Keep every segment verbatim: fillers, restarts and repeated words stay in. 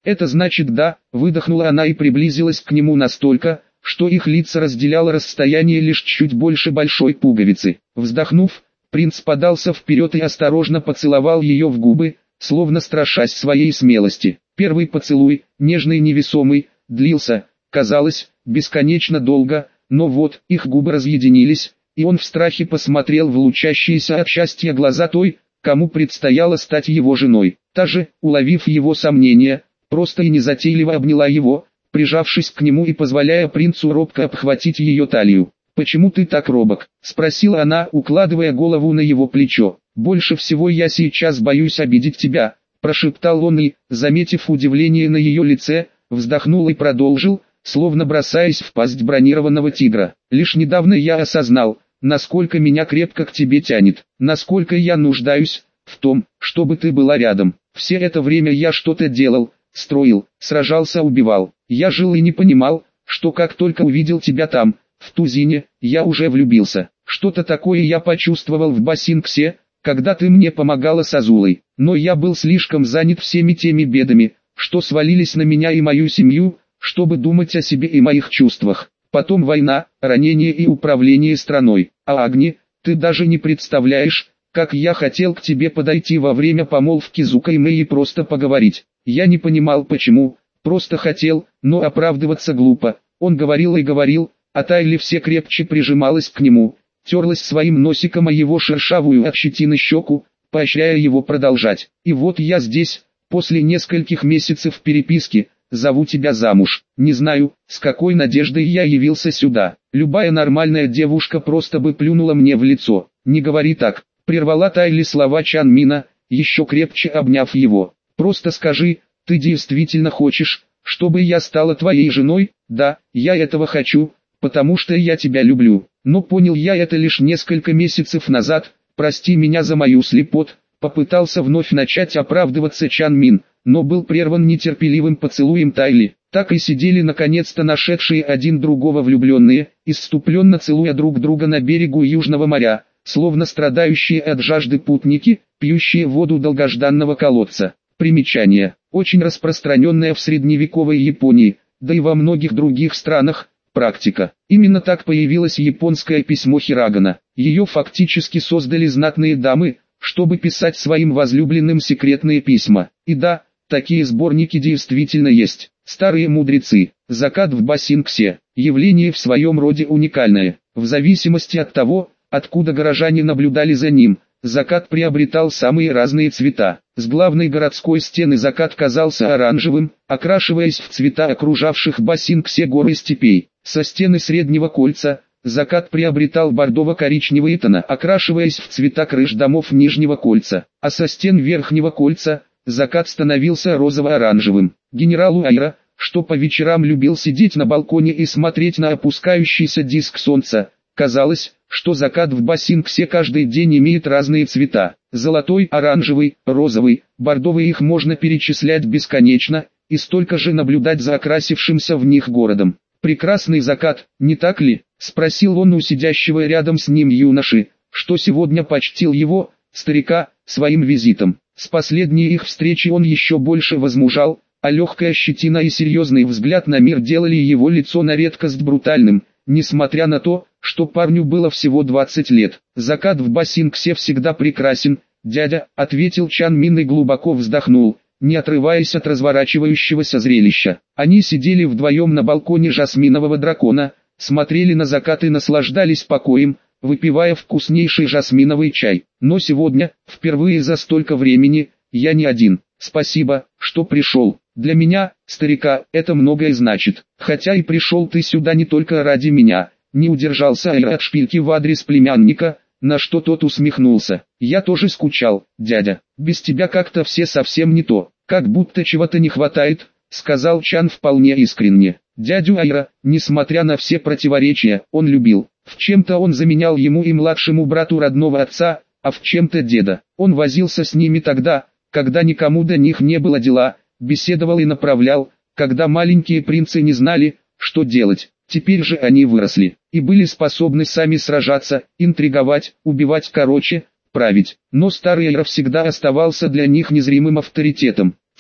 Это значит да, выдохнула она и приблизилась к нему настолько, что их лица разделяло расстояние лишь чуть больше большой пуговицы. Вздохнув, принц подался вперед и осторожно поцеловал ее в губы, словно страшась своей смелости. Первый поцелуй, нежный и невесомый, длился, казалось, бесконечно долго, но вот, их губы разъединились, и он в страхе посмотрел в лучащиеся от счастья глаза той, кому предстояло стать его женой. Та же, уловив его сомнения, просто и незатейливо обняла его, прижавшись к нему и позволяя принцу робко обхватить ее талию. «Почему ты так робок?» – спросила она, укладывая голову на его плечо. «Больше всего я сейчас боюсь обидеть тебя», – прошептал он и, заметив удивление на ее лице, вздохнул и продолжил, словно бросаясь в пасть бронированного тигра. «Лишь недавно я осознал, насколько меня крепко к тебе тянет, насколько я нуждаюсь в том, чтобы ты была рядом. Все это время я что-то делал, строил, сражался, убивал. Я жил и не понимал, что как только увидел тебя там, в Тузине, я уже влюбился. Что-то такое я почувствовал в Басинксе, когда ты мне помогала с Азулой. Но я был слишком занят всеми теми бедами, что свалились на меня и мою семью, чтобы думать о себе и моих чувствах. Потом война, ранение и управление страной. А Агни, ты даже не представляешь, как я хотел к тебе подойти во время помолвки Зука и Мэй и просто поговорить. Я не понимал почему, просто хотел, но оправдываться глупо. Он говорил и говорил, а Тайли все крепче прижималась к нему, терлась своим носиком о его шершавую от щетины щеку, поощряя его продолжать. И вот я здесь, после нескольких месяцев переписки, зову тебя замуж. Не знаю, с какой надеждой я явился сюда. Любая нормальная девушка просто бы плюнула мне в лицо. Не говори так, прервала Тайли слова Чан Мина, еще крепче обняв его. Просто скажи, ты действительно хочешь, чтобы я стала твоей женой? Да, я этого хочу, потому что я тебя люблю. Но понял я это лишь несколько месяцев назад, прости меня за мою слепот. Попытался вновь начать оправдываться Чан Мин, но был прерван нетерпеливым поцелуем Тайли. Так и сидели наконец-то нашедшие один другого влюбленные, исступленно целуя друг друга на берегу Южного моря, словно страдающие от жажды путники, пьющие воду долгожданного колодца. Примечание. Очень распространенная в средневековой Японии, да и во многих других странах, практика. Именно так появилось японское письмо Хирагана. Ее фактически создали знатные дамы, чтобы писать своим возлюбленным секретные письма. И да, такие сборники действительно есть. Старые мудрецы. Закат в Басинксе. Явление в своем роде уникальное. В зависимости от того, откуда горожане наблюдали за ним, закат приобретал самые разные цвета. С главной городской стены закат казался оранжевым, окрашиваясь в цвета окружавших Басинксе горы и степей. Со стены среднего кольца закат приобретал бордово-коричневый тона, окрашиваясь в цвета крыш домов нижнего кольца, а со стен верхнего кольца закат становился розово-оранжевым. Генералу Айра, что по вечерам любил сидеть на балконе и смотреть на опускающийся диск солнца, казалось, что закат в Басинксе каждый день имеет разные цвета. Золотой, оранжевый, розовый, бордовый, их можно перечислять бесконечно, и столько же наблюдать за окрасившимся в них городом. «Прекрасный закат, не так ли?» — спросил он у сидящего рядом с ним юноши, что сегодня почтил его, старика, своим визитом. С последней их встречи он еще больше возмужал, а легкая щетина и серьезный взгляд на мир делали его лицо на редкость брутальным, несмотря на то, что парню было всего двадцать лет. «Закат в Басинксе всегда прекрасен, дядя», — ответил Чан Мин и глубоко вздохнул, не отрываясь от разворачивающегося зрелища. Они сидели вдвоем на балконе жасминового дракона, смотрели на закат и наслаждались покоем, выпивая вкуснейший жасминовый чай. «Но сегодня, впервые за столько времени, я не один. Спасибо, что пришел. Для меня, старика, это многое значит. Хотя и пришел ты сюда не только ради меня». Не удержался Айра от шпильки в адрес племянника, на что тот усмехнулся. «Я тоже скучал, дядя. Без тебя как-то все совсем не то. Как будто чего-то не хватает», — сказал Чан вполне искренне. Дядю Айра, несмотря на все противоречия, он любил. В чем-то он заменял ему и младшему брату родного отца, а в чем-то деда. Он возился с ними тогда, когда никому до них не было дела, беседовал и направлял, когда маленькие принцы не знали, что делать. Теперь же они выросли, и были способны сами сражаться, интриговать, убивать, короче, править. Но старый Айра всегда оставался для них незримым авторитетом, тем,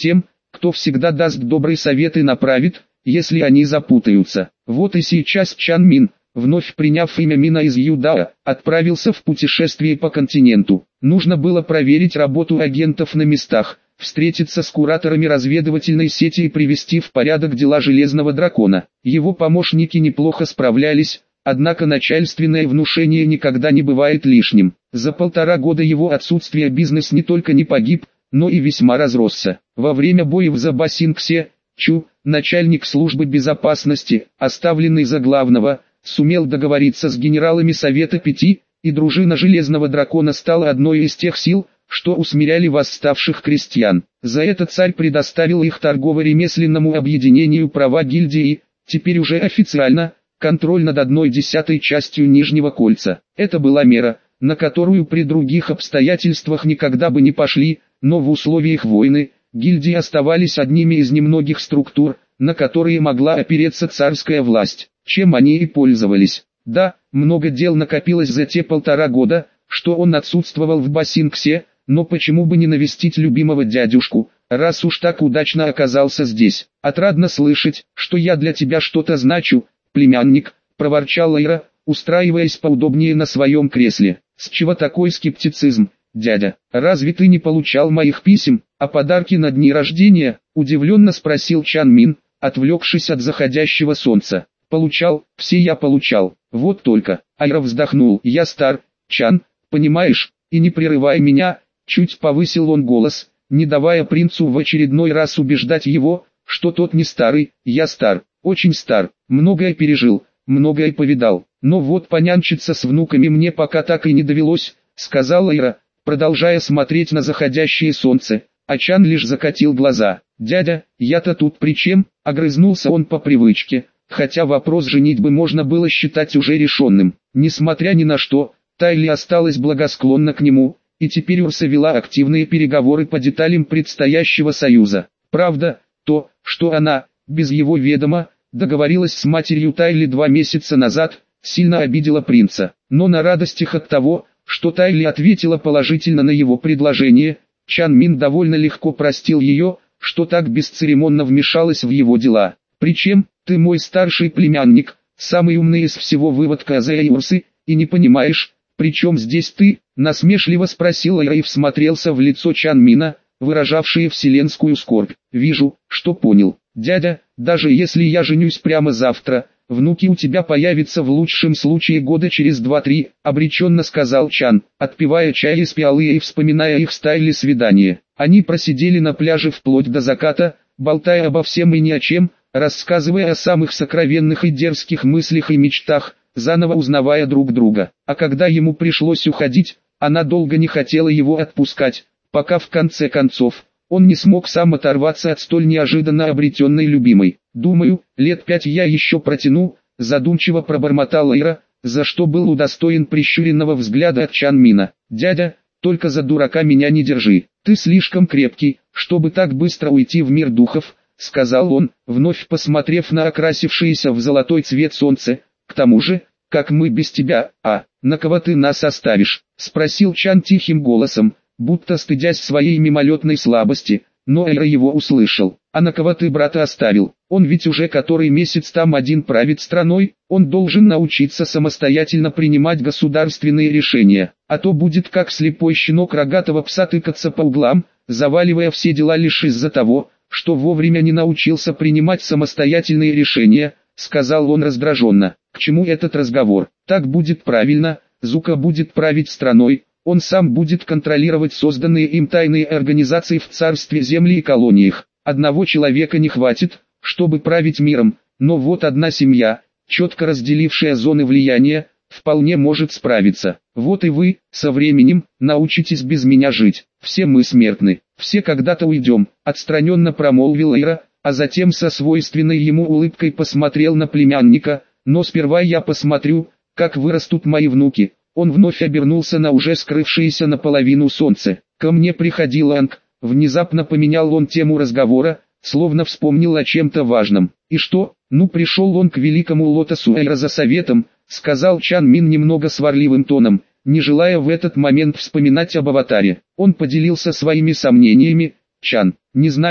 кто всегда даст добрый совет и направит, если они запутаются. Вот и сейчас Чан Мин, вновь приняв имя Мина из Юдао, отправился в путешествие по континенту. Нужно было проверить работу агентов на местах, встретиться с кураторами разведывательной сети и привести в порядок дела Железного Дракона. Его помощники неплохо справлялись, однако начальственное внушение никогда не бывает лишним. За полтора года его отсутствия бизнес не только не погиб, но и весьма разросся. Во время боев за Басинксе, Чу, начальник службы безопасности, оставленный за главного, сумел договориться с генералами Совета Пяти, и дружина Железного Дракона стала одной из тех сил, что усмиряли восставших крестьян. За это царь предоставил их торгово-ремесленному объединению права гильдии, теперь уже официально, контроль над одной десятой частью Нижнего Кольца. Это была мера, на которую при других обстоятельствах никогда бы не пошли, но в условиях войны, гильдии оставались одними из немногих структур, на которые могла опереться царская власть, чем они и пользовались. Да, много дел накопилось за те полтора года, что он отсутствовал в Басинксе, но почему бы не навестить любимого дядюшку, раз уж так удачно оказался здесь. Отрадно слышать, что я для тебя что-то значу, племянник, проворчал Лейра, устраиваясь поудобнее на своем кресле. С чего такой скептицизм, дядя? Разве ты не получал моих писем, а подарки на дни рождения? Удивленно спросил Чан Мин, отвлекшись от заходящего солнца. Получал, все я получал, вот только. Айра вздохнул. Я стар, Чан, понимаешь, и не прерывай меня. Чуть повысил он голос, не давая принцу в очередной раз убеждать его, что тот не старый. Я стар, очень стар, многое пережил, многое повидал. Но вот понянчиться с внуками мне пока так и не довелось, сказала Ира, продолжая смотреть на заходящее солнце. А Чан лишь закатил глаза. Дядя, я-то тут при чем? Огрызнулся он по привычке, хотя вопрос женитьбы можно было считать уже решенным. Несмотря ни на что, Тайли осталась благосклонна к нему, и теперь Урса вела активные переговоры по деталям предстоящего союза. Правда, то, что она, без его ведома, договорилась с матерью Тайли два месяца назад, сильно обидела принца. Но на радостях от того, что Тайли ответила положительно на его предложение, Чан Мин довольно легко простил ее, что так бесцеремонно вмешалась в его дела. Причем, ты мой старший племянник, самый умный из всего выводка Азея и Урсы, и не понимаешь, причем здесь ты, насмешливо спросил Айра и всмотрелся в лицо Чан Мина, выражавшее вселенскую скорбь. Вижу, что понял. Дядя, даже если я женюсь прямо завтра, внуки у тебя появятся в лучшем случае года через два-три, обреченно сказал Чан, отпивая чай из пиалы и вспоминая их с Тайли свидание. Они просидели на пляже вплоть до заката, болтая обо всем и ни о чем, рассказывая о самых сокровенных и дерзких мыслях и мечтах, заново узнавая друг друга. А когда ему пришлось уходить, она долго не хотела его отпускать, пока в конце концов, он не смог сам оторваться от столь неожиданно обретенной любимой. «Думаю, лет пять я еще протяну», задумчиво пробормотал Ира, за что был удостоен прищуренного взгляда от Чан Мина. «Дядя, только за дурака меня не держи, ты слишком крепкий, чтобы так быстро уйти в мир духов», сказал он, вновь посмотрев на окрасившееся в золотой цвет солнце. «К тому же, как мы без тебя, а, на кого ты нас оставишь?» спросил Чан тихим голосом, будто стыдясь своей мимолетной слабости, но Эйра его услышал. «А на кого ты брата оставил? Он ведь уже который месяц там один правит страной, он должен научиться самостоятельно принимать государственные решения, а то будет как слепой щенок рогатого пса тыкаться по углам, заваливая все дела лишь из-за того, что вовремя не научился принимать самостоятельные решения», сказал он раздраженно. «К чему этот разговор? Так будет правильно, Зука будет править страной, он сам будет контролировать созданные им тайные организации в царстве земли и колониях. Одного человека не хватит, чтобы править миром, но вот одна семья, четко разделившая зоны влияния, вполне может справиться. Вот и вы, со временем, научитесь без меня жить. Все мы смертны, все когда-то уйдем», отстраненно промолвил Ира, а затем со свойственной ему улыбкой посмотрел на племянника. «Но сперва я посмотрю, как вырастут мои внуки». Он вновь обернулся на уже скрывшееся наполовину солнце. «Ко мне приходил Анг», внезапно поменял он тему разговора, словно вспомнил о чем-то важном. «И что? Ну пришел он к великому Лотосу Эйра за советом», сказал Чан Мин немного сварливым тоном, не желая в этот момент вспоминать об аватаре. Он поделился своими сомнениями. «Чан, не знаю,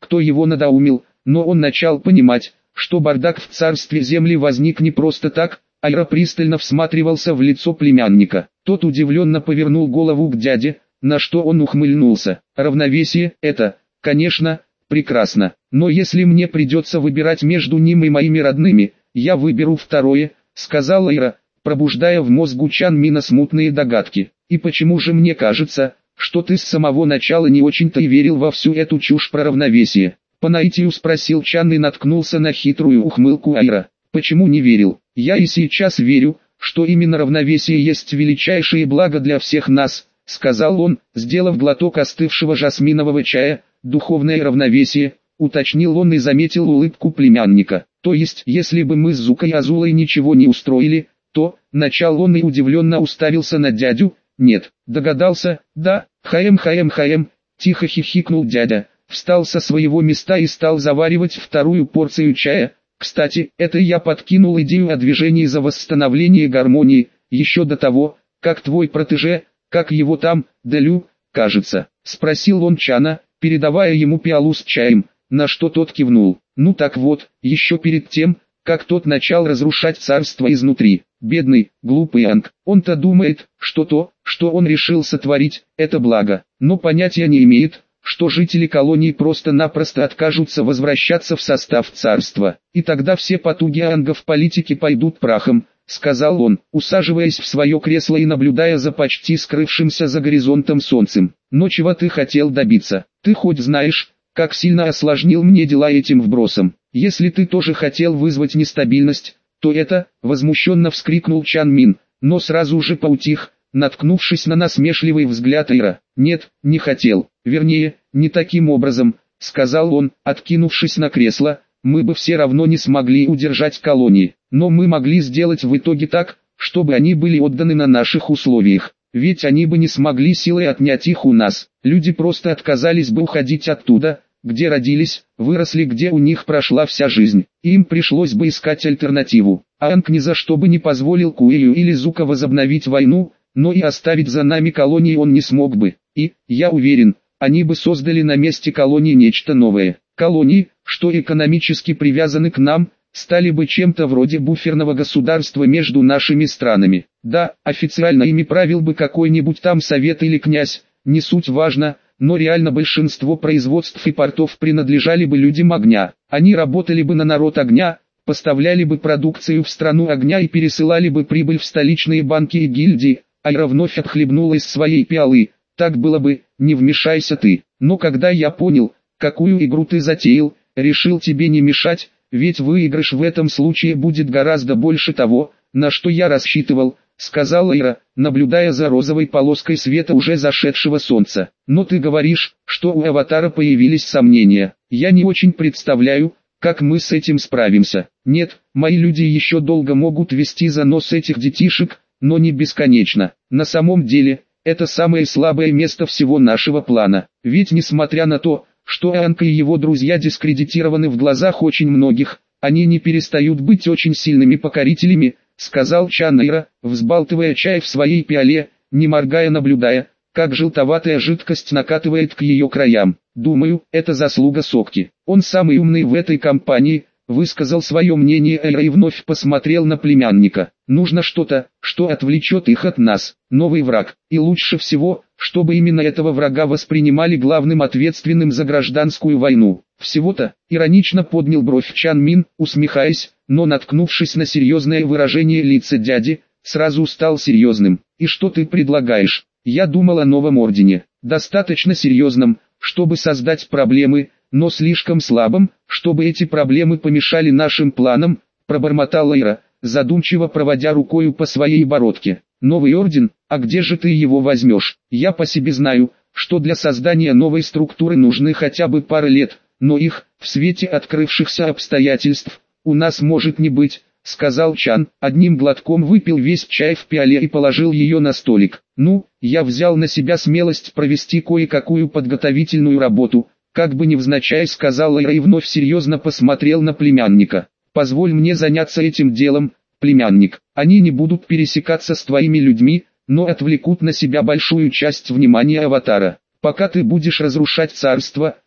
кто его надоумил, но он начал понимать, что бардак в царстве земли возник не просто так. Айра пристально всматривался в лицо племянника. Тот удивленно повернул голову к дяде, на что он ухмыльнулся. Равновесие – это, конечно, прекрасно, но если мне придется выбирать между ним и моими родными, я выберу второе, сказала Айра, пробуждая в мозгу Чан Мина смутные догадки. И почему же мне кажется, что ты с самого начала не очень-то и верил во всю эту чушь про равновесие? По наитию спросил Чан и наткнулся на хитрую ухмылку Айра. Почему не верил? Я и сейчас верю, что именно равновесие есть величайшее благо для всех нас, сказал он, сделав глоток остывшего жасминового чая. Духовное равновесие, уточнил он и заметил улыбку племянника. То есть, если бы мы с Зукой и Азулой ничего не устроили, то, начал он и удивленно уставился на дядю. Нет, догадался, да, хаем хаем хаем, тихо хихикнул дядя, встал со своего места и стал заваривать вторую порцию чая. Кстати, это я подкинул идею о движении за восстановление гармонии, еще до того, как твой протеже, как его там, Делю, кажется, спросил он Чана, передавая ему пиалу с чаем, на что тот кивнул. Ну так вот, еще перед тем, как тот начал разрушать царство изнутри. Бедный, глупый Анг, он-то думает, что то, что он решил сотворить, это благо, но понятия не имеет, что жители колонии просто-напросто откажутся возвращаться в состав царства, и тогда все потуги Анга в политике пойдут прахом, сказал он, усаживаясь в свое кресло и наблюдая за почти скрывшимся за горизонтом солнцем. Но чего ты хотел добиться? Ты хоть знаешь, как сильно осложнил мне дела этим вбросом? Если ты тоже хотел вызвать нестабильность, то это, возмущенно вскрикнул Чан Мин, но сразу же поутих, наткнувшись на насмешливый взгляд Айра. Нет, не хотел, вернее, не таким образом, сказал он, откинувшись на кресло, мы бы все равно не смогли удержать колонии, но мы могли сделать в итоге так, чтобы они были отданы на наших условиях, ведь они бы не смогли силой отнять их у нас, люди просто отказались бы уходить оттуда, где родились, выросли, где у них прошла вся жизнь, и им пришлось бы искать альтернативу. Анг ни за что бы не позволил Куэю или Зука возобновить войну, но и оставить за нами колонии он не смог бы, и, я уверен, они бы создали на месте колонии нечто новое. Колонии, что экономически привязаны к нам, стали бы чем-то вроде буферного государства между нашими странами. Да, официально ими правил бы какой-нибудь там совет или князь, не суть важно, но реально большинство производств и портов принадлежали бы людям огня. Они работали бы на народ огня, поставляли бы продукцию в страну огня и пересылали бы прибыль в столичные банки и гильдии. Айра вновь отхлебнула из своей пиалы. Так было бы, не вмешайся ты. Но когда я понял, какую игру ты затеял, решил тебе не мешать, ведь выигрыш в этом случае будет гораздо больше того, на что я рассчитывал, сказала Айра, наблюдая за розовой полоской света уже зашедшего солнца. Но ты говоришь, что у Аватара появились сомнения. Я не очень представляю, как мы с этим справимся. Нет, мои люди еще долго могут вести за нос этих детишек, но не бесконечно. На самом деле, это самое слабое место всего нашего плана. Ведь несмотря на то, что Анг и его друзья дискредитированы в глазах очень многих, они не перестают быть очень сильными покорителями, сказал Чан Айра, взбалтывая чай в своей пиале, не моргая наблюдая, как желтоватая жидкость накатывает к ее краям. Думаю, это заслуга Сокки. Он самый умный в этой компании, высказал свое мнение Айра и вновь посмотрел на племянника. Нужно что-то, что отвлечет их от нас, новый враг, и лучше всего, чтобы именно этого врага воспринимали главным ответственным за гражданскую войну. Всего-то, иронично поднял бровь Чан Мин, усмехаясь, но наткнувшись на серьезное выражение лица дяди, сразу стал серьезным. И что ты предлагаешь? Я думал о новом ордене, достаточно серьезном, чтобы создать проблемы, но слишком слабым, чтобы эти проблемы помешали нашим планам, пробормотал Айра, задумчиво проводя рукою по своей бородке. Новый орден, а где же ты его возьмешь? Я по себе знаю, что для создания новой структуры нужны хотя бы пара лет, но их, в свете открывшихся обстоятельств, у нас может не быть, сказал Чан, одним глотком выпил весь чай в пиале и положил ее на столик. Ну, я взял на себя смелость провести кое-какую подготовительную работу, как бы невзначай сказал Айра и вновь серьезно посмотрел на племянника. Позволь мне заняться этим делом, племянник. Они не будут пересекаться с твоими людьми, но отвлекут на себя большую часть внимания Аватара. Пока ты будешь разрушать царство,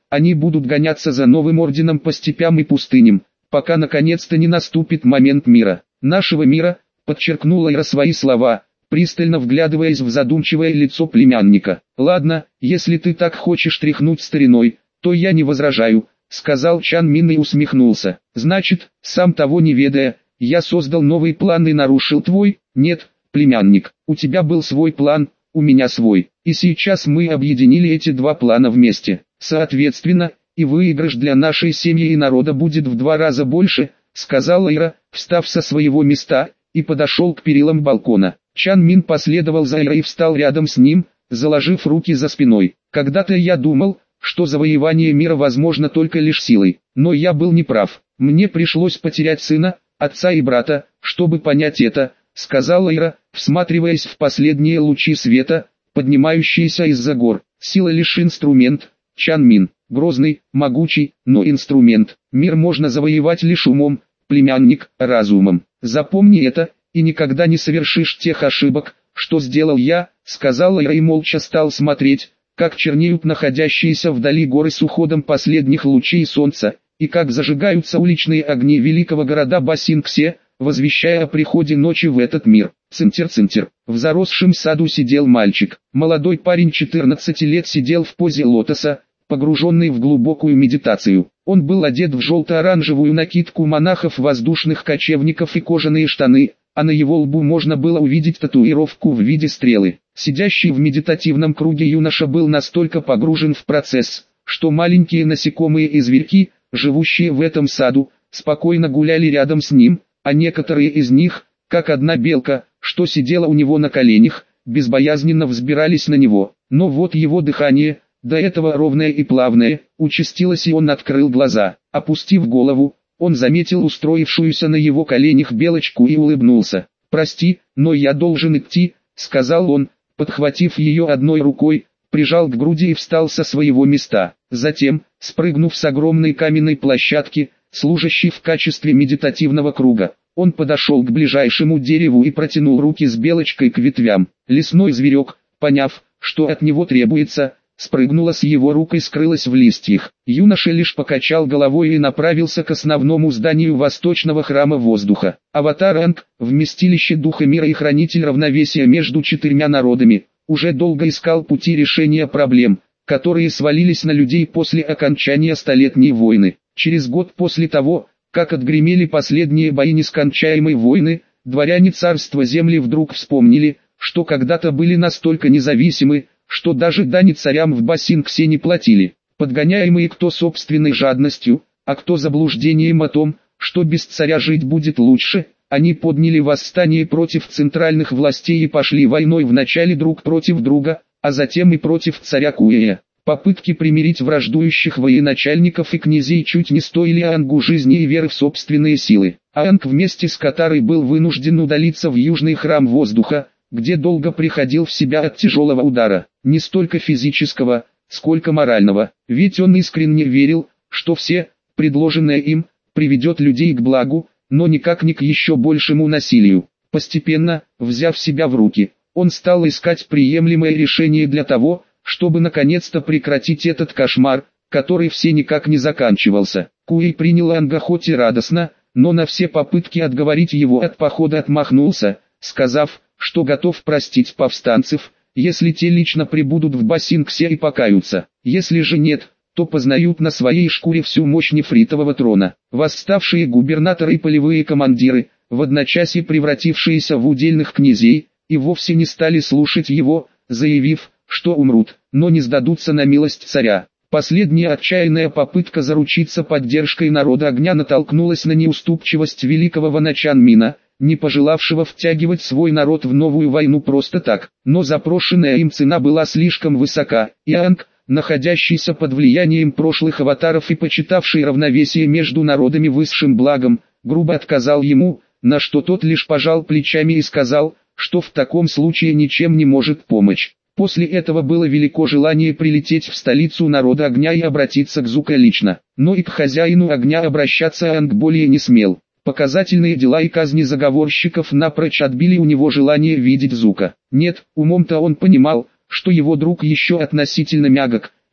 они будут гоняться за новым орденом по степям и пустыням, пока наконец-то не наступит момент мира. Нашего мира, подчеркнула Ира свои слова, пристально вглядываясь в задумчивое лицо племянника. Ладно, если ты так хочешь тряхнуть стариной, то я не возражаю, сказал Чан Мин и усмехнулся. Значит, сам того не ведая, я создал новый план и нарушил твой? Нет, племянник, у тебя был свой план, у меня свой, и сейчас мы объединили эти два плана вместе. Соответственно, и выигрыш для нашей семьи и народа будет в два раза больше, сказала Ира, встав со своего места, и подошел к перилам балкона. Чан Мин последовал за Ирой и встал рядом с ним, заложив руки за спиной. Когда-то я думал, что завоевание мира возможно только лишь силой, но я был неправ. Мне пришлось потерять сына, отца и брата, чтобы понять это, сказала Ира, всматриваясь в последние лучи света, поднимающиеся из-за гор. Сила лишь инструмент, Чан Мин, грозный, могучий, но инструмент. Мир можно завоевать лишь умом, племянник, разумом. Запомни это, и никогда не совершишь тех ошибок, что сделал я, сказала Ира и молча стал смотреть, как чернеют находящиеся вдали горы с уходом последних лучей солнца, и как зажигаются уличные огни великого города Басинксе, возвещая о приходе ночи в этот мир. Цинтер-цинтер. В заросшем саду сидел мальчик. Молодой парень четырнадцати лет сидел в позе лотоса, погруженный в глубокую медитацию. Он был одет в желто-оранжевую накидку монахов-воздушных кочевников и кожаные штаны, а на его лбу можно было увидеть татуировку в виде стрелы. Сидящий в медитативном круге юноша был настолько погружен в процесс, что маленькие насекомые и зверьки, живущие в этом саду, спокойно гуляли рядом с ним, а некоторые из них, как одна белка, что сидела у него на коленях, безбоязненно взбирались на него. Но вот его дыхание, до этого ровное и плавное, участилось, и он открыл глаза. Опустив голову, он заметил устроившуюся на его коленях белочку и улыбнулся. «Прости, но я должен идти», — сказал он, подхватив ее одной рукой, прижал к груди и встал со своего места. Затем, спрыгнув с огромной каменной площадки, служащей в качестве медитативного круга, он подошел к ближайшему дереву и протянул руки с белочкой к ветвям. Лесной зверек, поняв, что от него требуется, спрыгнула с его рук и скрылась в листьях. Юноша лишь покачал головой и направился к основному зданию Восточного храма воздуха. Аватар Анг, вместилище духа мира и хранитель равновесия между четырьмя народами, уже долго искал пути решения проблем, которые свалились на людей после окончания Столетней войны. Через год после того, как отгремели последние бои нескончаемой войны, дворяне царства земли вдруг вспомнили, что когда-то были настолько независимы, что даже дани царям в Басинксе не платили. Подгоняемые кто собственной жадностью, а кто заблуждением о том, что без царя жить будет лучше, они подняли восстание против центральных властей и пошли войной вначале друг против друга, а затем и против царя Куэя. Попытки примирить враждующих военачальников и князей чуть не стоили Ангу жизни и веры в собственные силы. Анг вместе с Катарой был вынужден удалиться в Южный храм воздуха, где долго приходил в себя от тяжелого удара, не столько физического, сколько морального, ведь он искренне верил, что все, предложенное им, приведет людей к благу, но никак не к еще большему насилию. Постепенно, взяв себя в руки, он стал искать приемлемое решение для того, чтобы наконец-то прекратить этот кошмар, который все никак не заканчивался. Куэй принял Анга хоть и радостно, но на все попытки отговорить его от похода отмахнулся, сказав, что готов простить повстанцев, если те лично прибудут в Басинксе и покаются. Если же нет, то познают на своей шкуре всю мощь нефритового трона. Восставшие губернаторы и полевые командиры, в одночасье превратившиеся в удельных князей, и вовсе не стали слушать его, заявив, что умрут, но не сдадутся на милость царя. Последняя отчаянная попытка заручиться поддержкой народа огня натолкнулась на неуступчивость великого Вана Чан Мина, не пожелавшего втягивать свой народ в новую войну просто так. Но запрошенная им цена была слишком высока, и Анг, находящийся под влиянием прошлых аватаров и почитавший равновесие между народами высшим благом, грубо отказал ему, на что тот лишь пожал плечами и сказал, что в таком случае ничем не может помочь. После этого было велико желание прилететь в столицу народа огня и обратиться к Зука лично, но и к хозяину огня обращаться Анг более не смел. Показательные дела и казни заговорщиков напрочь отбили у него желание видеть Зука. Нет, умом-то он понимал, что его друг еще относительно мягок,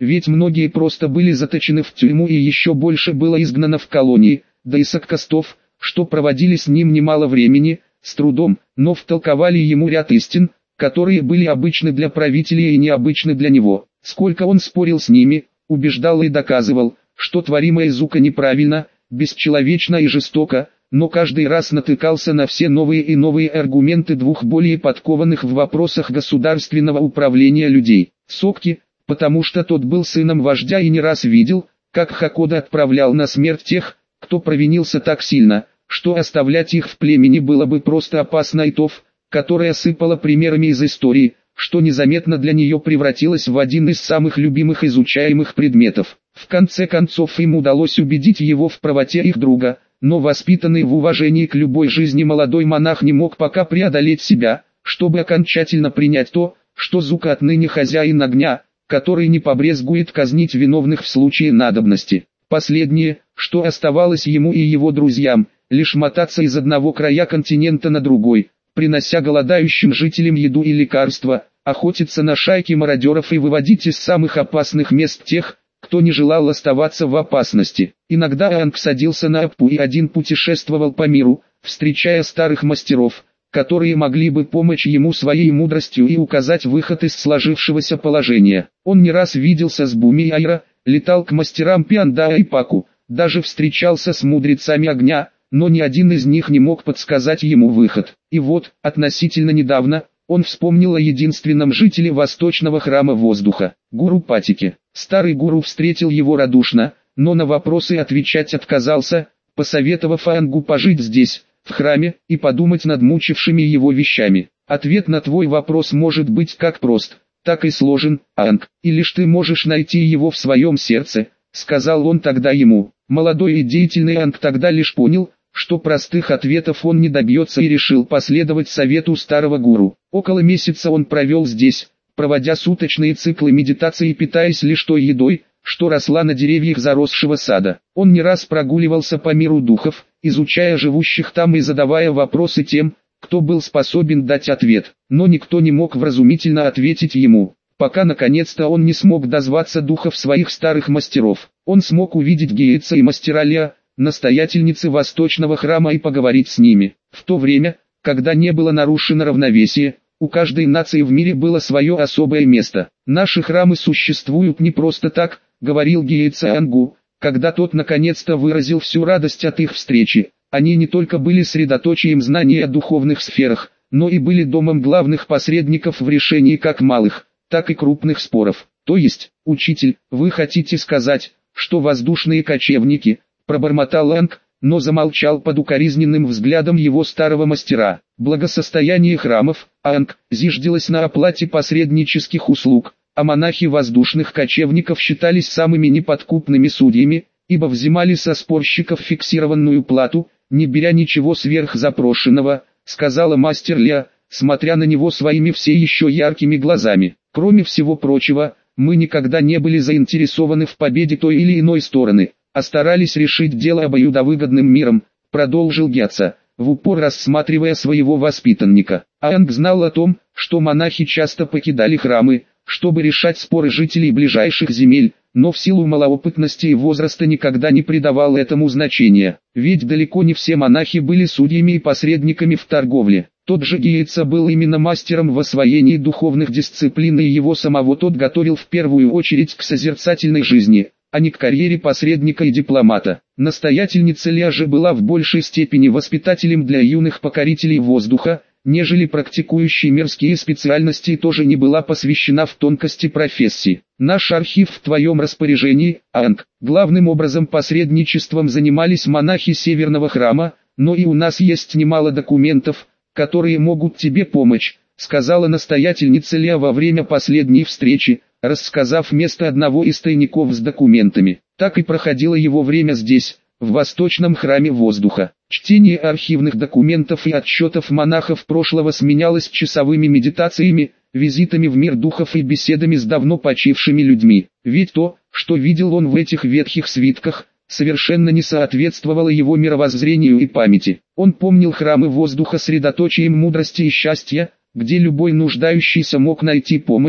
ведь многие просто были заточены в тюрьму и еще больше было изгнано в колонии, да и Соккостов, что проводили с ним немало времени, с трудом, но втолковали ему ряд истин, которые были обычны для правителя и необычны для него. Сколько он спорил с ними, убеждал и доказывал, что творимое Зука неправильно, бесчеловечно и жестоко, но каждый раз натыкался на все новые и новые аргументы двух более подкованных в вопросах государственного управления людей. Сокки, потому что тот был сыном вождя и не раз видел, как Хакода отправлял на смерть тех, кто провинился так сильно, что оставлять их в племени было бы просто опасно, и Тов, которая сыпала примерами из истории, что незаметно для нее превратилась в один из самых любимых изучаемых предметов. В конце концов им удалось убедить его в правоте их друга, но воспитанный в уважении к любой жизни молодой монах не мог пока преодолеть себя, чтобы окончательно принять то, что Зука отныне хозяин огня, который не побрезгует казнить виновных в случае надобности. Последнее, что оставалось ему и его друзьям, лишь мотаться из одного края континента на другой, принося голодающим жителям еду и лекарства, охотиться на шайки мародеров и выводить из самых опасных мест тех, кто не желал оставаться в опасности. Иногда Аанг садился на Аппу и один путешествовал по миру, встречая старых мастеров, которые могли бы помочь ему своей мудростью и указать выход из сложившегося положения. Он не раз виделся с Буми и Айра, летал к мастерам Пианда и Паку, даже встречался с мудрецами огня, но ни один из них не мог подсказать ему выход. И вот, относительно недавно, он вспомнил о единственном жителе восточного храма воздуха, гуру Патике. Старый гуру встретил его радушно, но на вопросы отвечать отказался, посоветовав Аангу пожить здесь, в храме, и подумать над мучившими его вещами. Ответ на твой вопрос может быть как прост, так и сложен, Аанг, и лишь ты можешь найти его в своем сердце, сказал он тогда ему. Молодой и деятельный Аанг тогда лишь понял, что простых ответов он не добьется, и решил последовать совету старого гуру. Около месяца он провел здесь, проводя суточные циклы медитации, питаясь лишь той едой, что росла на деревьях заросшего сада. Он не раз прогуливался по миру духов, изучая живущих там и задавая вопросы тем, кто был способен дать ответ, но никто не мог вразумительно ответить ему, пока наконец-то он не смог дозваться духов своих старых мастеров. Он смог увидеть Гейтса и мастера Леа, настоятельницы восточного храма, и поговорить с ними. В то время, когда не было нарушено равновесие, у каждой нации в мире было свое особое место. Наши храмы существуют не просто так, говорил Гейтса Аангу, когда тот наконец-то выразил всю радость от их встречи. Они не только были средоточием знаний о духовных сферах, но и были домом главных посредников в решении как малых, так и крупных споров. То есть, учитель, вы хотите сказать, что воздушные кочевники, пробормотал Аанг, но замолчал под укоризненным взглядом его старого мастера. Благосостояние храмов, Аанг, зиждилось на оплате посреднических услуг, а монахи воздушных кочевников считались самыми неподкупными судьями, ибо взимали со спорщиков фиксированную плату, не беря ничего сверх запрошенного, сказала мастер Леа, смотря на него своими все еще яркими глазами. Кроме всего прочего, мы никогда не были заинтересованы в победе той или иной стороны, а старались решить дело обоюдовыгодным миром, продолжил Гятса, в упор рассматривая своего воспитанника. Аанг знал о том, что монахи часто покидали храмы, чтобы решать споры жителей ближайших земель, но в силу малоопытности и возраста никогда не придавал этому значения, ведь далеко не все монахи были судьями и посредниками в торговле. Тот же Гейтса был именно мастером в освоении духовных дисциплин, и его самого тот готовил в первую очередь к созерцательной жизни, а не к карьере посредника и дипломата. Настоятельница Леа же была в большей степени воспитателем для юных покорителей воздуха, нежели практикующей мирские специальности, и тоже не была посвящена в тонкости профессии. Наш архив в твоем распоряжении, Аанг. Главным образом посредничеством занимались монахи Северного храма, но и у нас есть немало документов, которые могут тебе помочь, сказала настоятельница Леа во время последней встречи, рассказав место одного из тайников с документами. Так и проходило его время здесь, в Восточном храме воздуха. Чтение архивных документов и отчетов монахов прошлого сменялось часовыми медитациями, визитами в мир духов и беседами с давно почившими людьми. Ведь то, что видел он в этих ветхих свитках, совершенно не соответствовало его мировоззрению и памяти. Он помнил храмы воздуха средоточием мудрости и счастья, где любой нуждающийся мог найти помощь,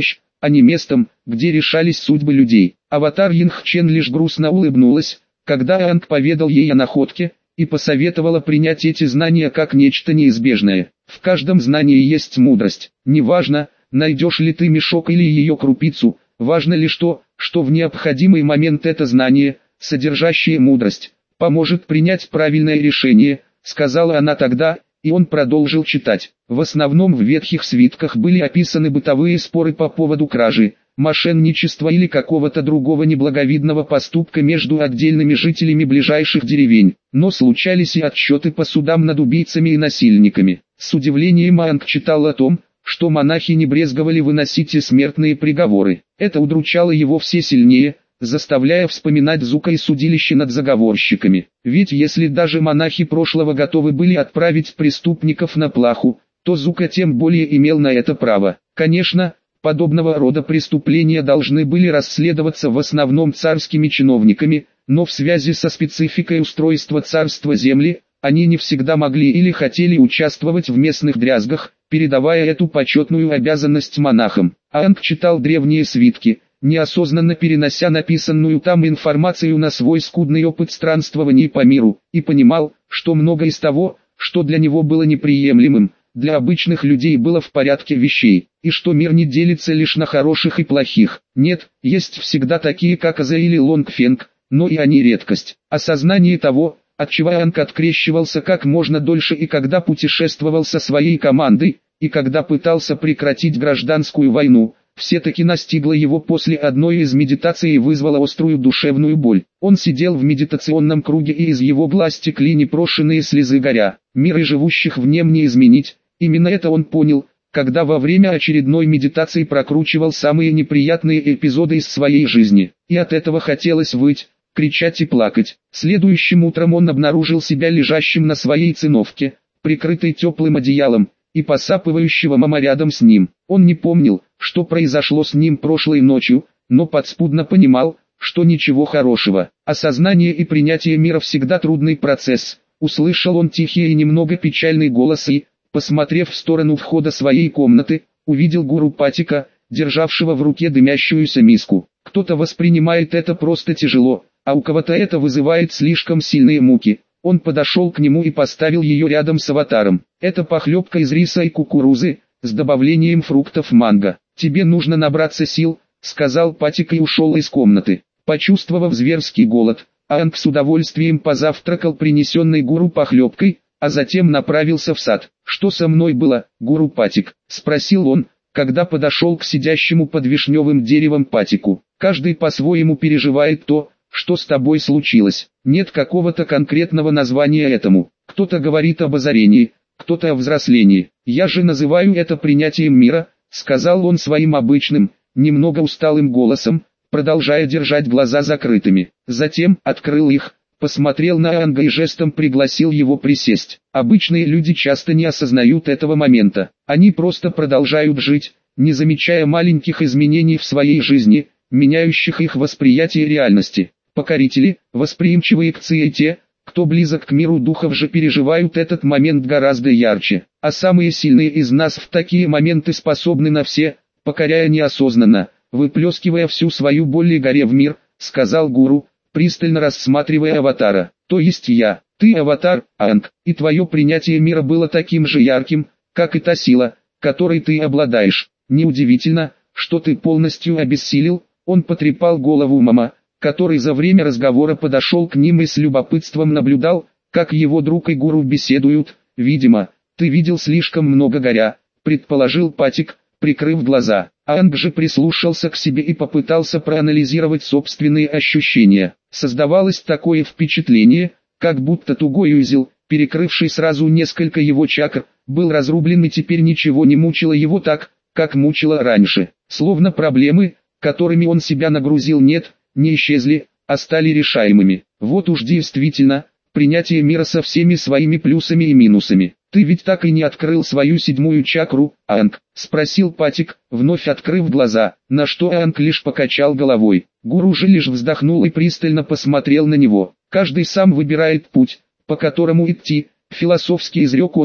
а не местом, где решались судьбы людей. Аватар Йинг-Чен лишь грустно улыбнулась, когда Аанг поведал ей о находке, и посоветовала принять эти знания как нечто неизбежное. В каждом знании есть мудрость. Неважно, найдешь ли ты мешок или ее крупицу, важно лишь то, что в необходимый момент это знание, содержащее мудрость, поможет принять правильное решение, сказала она тогда, и он продолжил читать. В основном в ветхих свитках были описаны бытовые споры по поводу кражи, мошенничества или какого-то другого неблаговидного поступка между отдельными жителями ближайших деревень, но случались и отчеты по судам над убийцами и насильниками. С удивлением Аанг читал о том, что монахи не брезговали выносить и смертные приговоры. Это удручало его все сильнее, заставляя вспоминать Зука и судилище над заговорщиками. Ведь если даже монахи прошлого готовы были отправить преступников на плаху, то Зука тем более имел на это право. Конечно, подобного рода преступления должны были расследоваться в основном царскими чиновниками, но в связи со спецификой устройства царства земли, они не всегда могли или хотели участвовать в местных дрязгах, передавая эту почетную обязанность монахам. Аанг читал древние свитки, неосознанно перенося написанную там информацию на свой скудный опыт странствований по миру, и понимал, что много из того, что для него было неприемлемым, для обычных людей было в порядке вещей, и что мир не делится лишь на хороших и плохих. Нет, есть всегда такие, как Аза или Лонгфенг, но и они редкость. Осознание того, от чего Аанг открещивался как можно дольше и когда путешествовал со своей командой, и когда пытался прекратить гражданскую войну, все-таки настигло его после одной из медитаций и вызвало острую душевную боль. Он сидел в медитационном круге, и из его глаз текли непрошенные слезы горя. Мир и живущих в нем не изменить. Именно это он понял, когда во время очередной медитации прокручивал самые неприятные эпизоды из своей жизни. И от этого хотелось выть, кричать и плакать. Следующим утром он обнаружил себя лежащим на своей циновке, прикрытой теплым одеялом, и посапывающего мама рядом с ним. Он не помнил, что произошло с ним прошлой ночью, но подспудно понимал, что ничего хорошего. Осознание и принятие мира всегда трудный процесс. Услышал он тихий и немного печальный голос и, посмотрев в сторону входа своей комнаты, увидел гуру Патика, державшего в руке дымящуюся миску. Кто-то воспринимает это просто тяжело, а у кого-то это вызывает слишком сильные муки. Он подошел к нему и поставил ее рядом с аватаром. Это похлебка из риса и кукурузы, с добавлением фруктов манго. «Тебе нужно набраться сил», — сказал Патик и ушел из комнаты. Почувствовав зверский голод, Аанг с удовольствием позавтракал принесенной гуру похлебкой, а затем направился в сад. «Что со мной было, гуру Патик?» — спросил он, когда подошел к сидящему под вишневым деревом Патику. «Каждый по-своему переживает то, что с тобой случилось. Нет какого-то конкретного названия этому. Кто-то говорит об озарении, кто-то о взрослении. Я же называю это принятием мира», — сказал он своим обычным, немного усталым голосом, продолжая держать глаза закрытыми. Затем открыл их, посмотрел на Аанга и жестом пригласил его присесть. Обычные люди часто не осознают этого момента. Они просто продолжают жить, не замечая маленьких изменений в своей жизни, меняющих их восприятие реальности. Покорители, восприимчивые к ци и те, кто близок к миру духов, же переживают этот момент гораздо ярче. А самые сильные из нас в такие моменты способны на все, покоряя неосознанно, выплескивая всю свою боль и горе в мир, сказал гуру, пристально рассматривая аватара. То есть я, ты аватар, Аанг, и твое принятие мира было таким же ярким, как и та сила, которой ты обладаешь. Неудивительно, что ты полностью обессилел. Он потрепал голову мама, который за время разговора подошел к ним и с любопытством наблюдал, как его друг и гуру беседуют. «Видимо, ты видел слишком много горя», — предположил Патик, прикрыв глаза. Аанг же прислушался к себе и попытался проанализировать собственные ощущения. Создавалось такое впечатление, как будто тугой узел, перекрывший сразу несколько его чакр, был разрублен и теперь ничего не мучило его так, как мучило раньше. Словно проблемы, которыми он себя нагрузил, нет, не исчезли, а стали решаемыми. Вот уж действительно, принятие мира со всеми своими плюсами и минусами. «Ты ведь так и не открыл свою седьмую чакру, Аанг?» — спросил Патик, вновь открыв глаза, на что Аанг лишь покачал головой. Гуру же лишь вздохнул и пристально посмотрел на него. «Каждый сам выбирает путь, по которому идти», — философски изрек он и,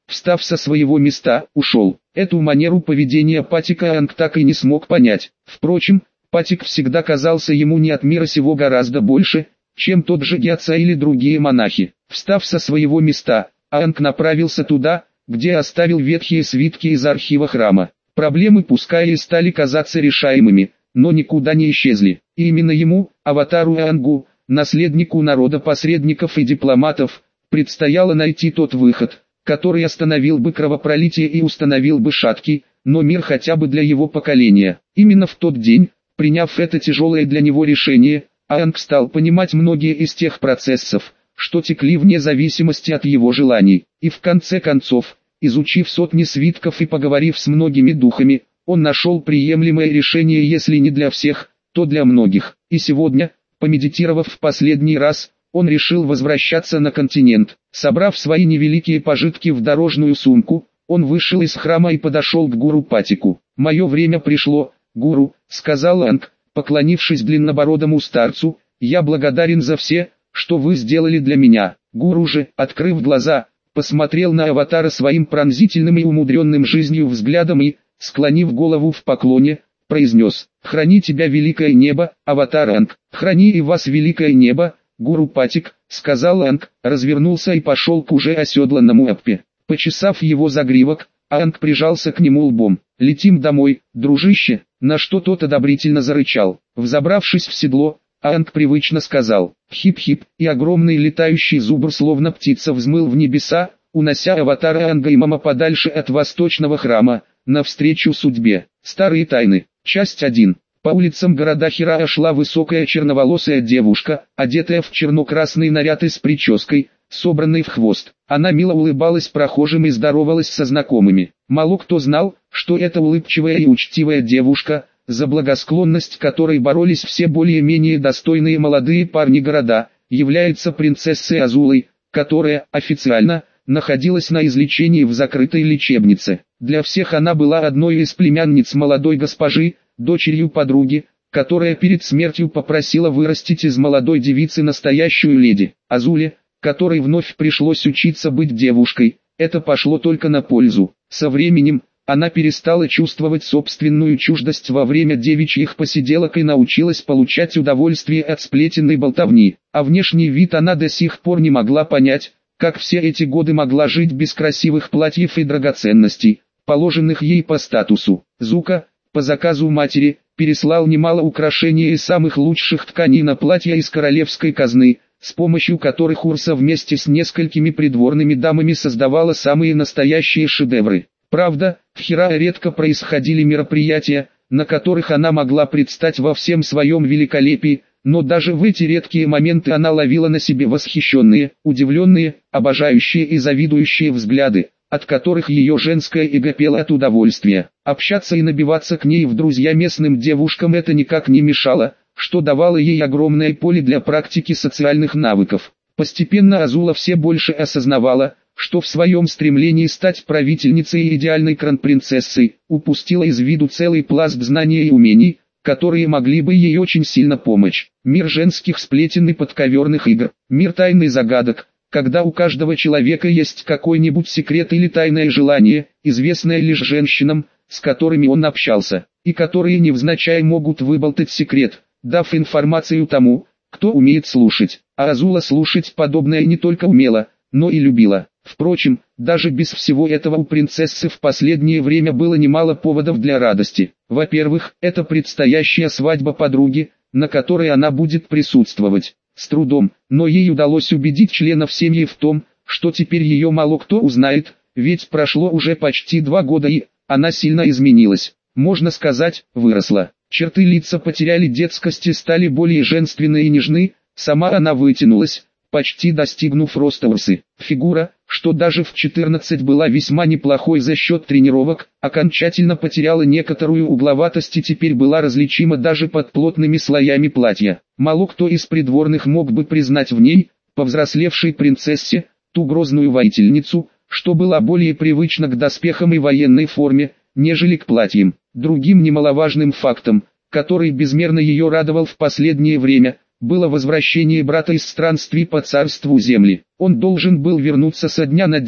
встав со своего места, ушел. Эту манеру поведения Патика Аанг так и не смог понять. Впрочем, Патик всегда казался ему не от мира сего гораздо больше, чем тот же Гьяца или другие монахи. Встав со своего места, Аанг направился туда, где оставил ветхие свитки из архива храма. Проблемы пускай и стали казаться решаемыми, но никуда не исчезли. И именно ему, аватару Аангу, наследнику народа посредников и дипломатов, предстояло найти тот выход, который остановил бы кровопролитие и установил бы шаткий, но мир хотя бы для его поколения. Именно в тот день, приняв это тяжелое для него решение, Аанг стал понимать многие из тех процессов, что текли вне зависимости от его желаний. И в конце концов, изучив сотни свитков и поговорив с многими духами, он нашел приемлемое решение, если не для всех, то для многих. И сегодня, помедитировав в последний раз, он решил возвращаться на континент. Собрав свои невеликие пожитки в дорожную сумку, он вышел из храма и подошел к гуру Патику. «Мое время пришло, гуру», — сказал Аанг, поклонившись длиннобородому старцу, — «я благодарен за все, что вы сделали для меня». Гуру же, открыв глаза, посмотрел на аватара своим пронзительным и умудренным жизнью взглядом и, склонив голову в поклоне, произнес: «Храни тебя великое небо, аватар Аанг, храни и вас великое небо, гуру Патик», — сказал Аанг, развернулся и пошел к уже оседланному Аппе. Почесав его загривок, Аанг прижался к нему лбом. «Летим домой, дружище», на что тот одобрительно зарычал. Взобравшись в седло, Аанг привычно сказал «хип-хип», и огромный летающий зубр словно птица взмыл в небеса, унося аватара Аанга и Мама подальше от восточного храма, навстречу судьбе. Старые тайны. Часть один. По улицам города Хираа шла высокая черноволосая девушка, одетая в черно-красный наряд и с прической, собранной в хвост. Она мило улыбалась прохожим и здоровалась со знакомыми. Мало кто знал, что эта улыбчивая и учтивая девушка, за благосклонность которой боролись все более-менее достойные молодые парни города, является принцессой Азулой, которая, официально, находилась на излечении в закрытой лечебнице. Для всех она была одной из племянниц молодой госпожи, дочерью подруги, которая перед смертью попросила вырастить из молодой девицы настоящую леди. Азуле, которой вновь пришлось учиться быть девушкой, это пошло только на пользу. Со временем, она перестала чувствовать собственную чуждость во время девичьих посиделок и научилась получать удовольствие от сплетенной болтовни. А внешний вид она до сих пор не могла понять, как все эти годы могла жить без красивых платьев и драгоценностей, положенных ей по статусу. Зука, по заказу матери, переслал немало украшений из самых лучших тканей на платья из королевской казны, с помощью которых Урса вместе с несколькими придворными дамами создавала самые настоящие шедевры. Правда, в Хираа редко происходили мероприятия, на которых она могла предстать во всем своем великолепии, но даже в эти редкие моменты она ловила на себе восхищенные, удивленные, обожающие и завидующие взгляды, от которых ее женское эго пело от удовольствия. Общаться и набиваться к ней в друзья местным девушкам это никак не мешало, что давало ей огромное поле для практики социальных навыков. Постепенно Азула все больше осознавала, что в своем стремлении стать правительницей и идеальной кронпринцессой, упустила из виду целый пласт знаний и умений, которые могли бы ей очень сильно помочь. Мир женских сплетен и подковерных игр, мир тайн и загадок, когда у каждого человека есть какой-нибудь секрет или тайное желание, известное лишь женщинам, с которыми он общался, и которые невзначай могут выболтать секрет, дав информацию тому, кто умеет слушать. А Азула слушать подобное не только умела, но и любила. Впрочем, даже без всего этого у принцессы в последнее время было немало поводов для радости. Во-первых, это предстоящая свадьба подруги, на которой она будет присутствовать. С трудом, но ей удалось убедить членов семьи в том, что теперь ее мало кто узнает, ведь прошло уже почти два года и она сильно изменилась. Можно сказать, выросла. Черты лица потеряли детскость и стали более женственны и нежны, сама она вытянулась, почти достигнув роста Урсы. Фигура, что даже в четырнадцать была весьма неплохой за счет тренировок, окончательно потеряла некоторую угловатость и теперь была различима даже под плотными слоями платья. Мало кто из придворных мог бы признать в ней, повзрослевшей принцессе, ту грозную воительницу, что была более привычна к доспехам и военной форме, нежели к платьям. Другим немаловажным фактом, который безмерно ее радовал в последнее время, было возвращение брата из странствий по царству земли. Он должен был вернуться со дня на день,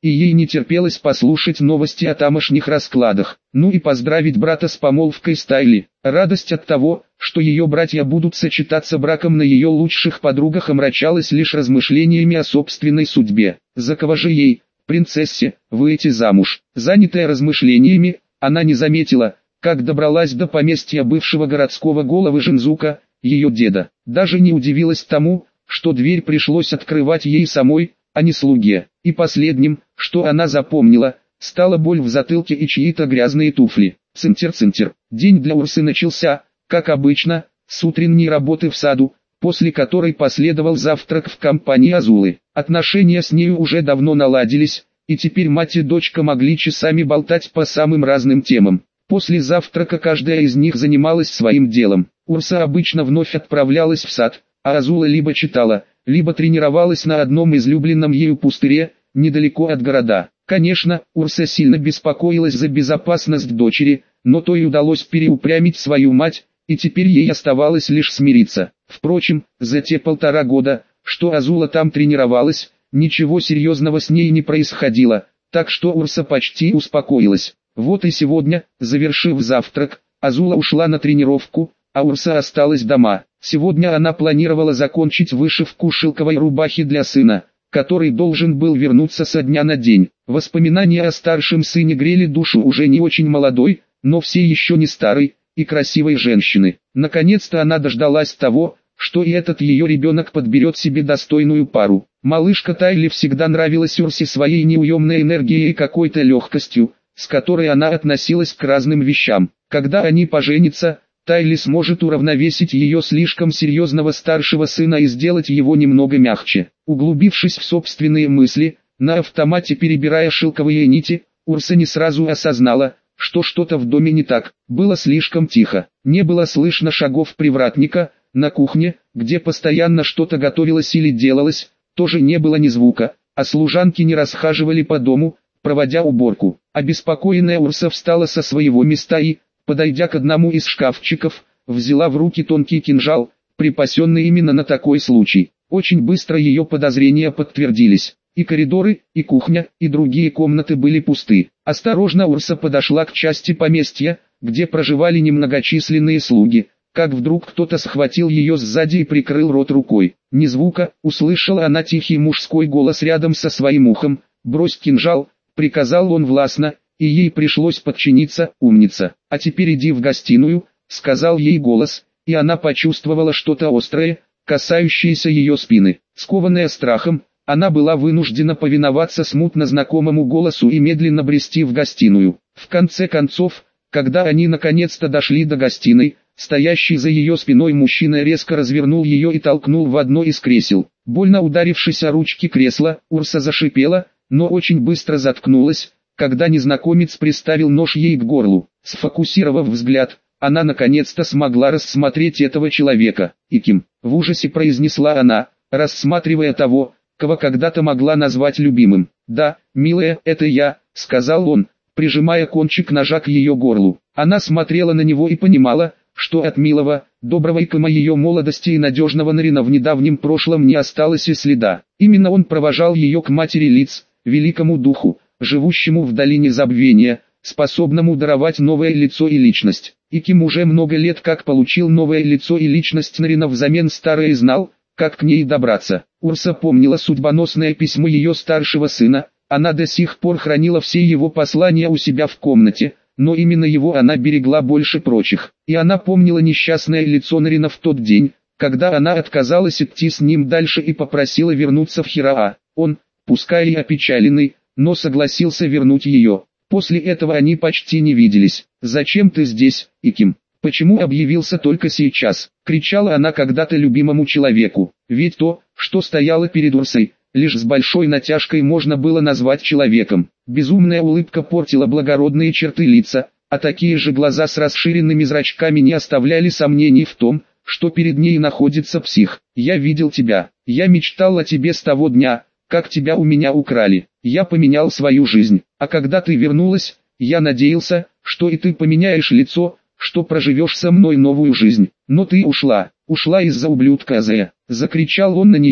и ей не терпелось послушать новости о тамошних раскладах, ну и поздравить брата с помолвкой с Тайли. Радость от того, что ее братья будут сочетаться браком на ее лучших подругах, омрачалась лишь размышлениями о собственной судьбе. За кого же ей, принцессе, выйти замуж? Занятая размышлениями, она не заметила, как добралась до поместья бывшего городского головы Жинзука, ее деда. Даже не удивилась тому, что дверь пришлось открывать ей самой, а не слуге. И последним, что она запомнила, стала боль в затылке и чьи-то грязные туфли. Цинтер-цинтер. День для Урсы начался, как обычно, с утренней работы в саду, после которой последовал завтрак в компании Азулы. Отношения с нею уже давно наладились, и теперь мать и дочка могли часами болтать по самым разным темам. После завтрака каждая из них занималась своим делом. Урса обычно вновь отправлялась в сад, а Азула либо читала, либо тренировалась на одном излюбленном ею пустыре, недалеко от города. Конечно, Урса сильно беспокоилась за безопасность дочери, но то и удалось переупрямить свою мать, и теперь ей оставалось лишь смириться. Впрочем, за те полтора года, что Азула там тренировалась, ничего серьезного с ней не происходило, так что Урса почти успокоилась. Вот и сегодня, завершив завтрак, Азула ушла на тренировку, а Урса осталась дома. Сегодня она планировала закончить вышивку шелковой рубахи для сына, который должен был вернуться со дня на день. Воспоминания о старшем сыне грели душу уже не очень молодой, но все еще не старой и красивой женщины. Наконец-то она дождалась того, что и этот ее ребенок подберет себе достойную пару. Малышка Тайли всегда нравилась Урсе своей неуемной энергией и какой-то легкостью, с которой она относилась к разным вещам. Когда они поженятся, Тайли сможет уравновесить ее слишком серьезного старшего сына и сделать его немного мягче. Углубившись в собственные мысли, на автомате перебирая шелковые нити, Урса не сразу осознала, что что-то в доме не так. Было слишком тихо, не было слышно шагов привратника. На кухне, где постоянно что-то готовилось или делалось, тоже не было ни звука, а служанки не расхаживали по дому, проводя уборку. Обеспокоенная Урса встала со своего места и, подойдя к одному из шкафчиков, взяла в руки тонкий кинжал, припасенный именно на такой случай. Очень быстро ее подозрения подтвердились. И коридоры, и кухня, и другие комнаты были пусты. Осторожно Урса подошла к части поместья, где проживали немногочисленные слуги, как вдруг кто-то схватил ее сзади и прикрыл рот рукой. Ни звука, услышала она тихий мужской голос рядом со своим ухом. «Брось кинжал», — приказал он властно, и ей пришлось подчиниться. «Умница, а теперь иди в гостиную», — сказал ей голос, и она почувствовала что-то острое, касающееся ее спины. Скованная страхом, она была вынуждена повиноваться смутно знакомому голосу и медленно брести в гостиную. В конце концов, когда они наконец-то дошли до гостиной, стоящий за ее спиной мужчина резко развернул ее и толкнул в одно из кресел. Больно ударившись о ручки кресла, Урса зашипела, но очень быстро заткнулась, когда незнакомец приставил нож ей к горлу. Сфокусировав взгляд, она наконец-то смогла рассмотреть этого человека. «Иким», — в ужасе произнесла она, рассматривая того, кого когда-то могла назвать любимым. «Да, милая, это я», — сказал он, прижимая кончик ножа к ее горлу. Она смотрела на него и понимала, что от милого, доброго Икима ее молодости и надежного Нарина в недавнем прошлом не осталось и следа. Именно он провожал ее к матери лиц, великому духу, живущему в долине забвения, способному даровать новое лицо и личность. Иким уже много лет как получил новое лицо и личность Нарина взамен старое и знал, как к ней добраться. Урса помнила судьбоносное письмо ее старшего сына, она до сих пор хранила все его послания у себя в комнате, но именно его она берегла больше прочих. И она помнила несчастное лицо Нарина в тот день, когда она отказалась идти с ним дальше и попросила вернуться в Хираа. Он, пускай и опечаленный, но согласился вернуть ее. После этого они почти не виделись. «Зачем ты здесь, Иким? Почему объявился только сейчас?» — кричала она когда-то любимому человеку. Ведь то, что стояло перед Урсой, лишь с большой натяжкой можно было назвать человеком. Безумная улыбка портила благородные черты лица, а такие же глаза с расширенными зрачками не оставляли сомнений в том, что перед ней находится псих. «Я видел тебя, я мечтал о тебе с того дня, как тебя у меня украли. Я поменял свою жизнь, а когда ты вернулась, я надеялся, что и ты поменяешь лицо, что проживешь со мной новую жизнь. Но ты ушла, ушла из-за ублюдка Азея», — закричал он на нее,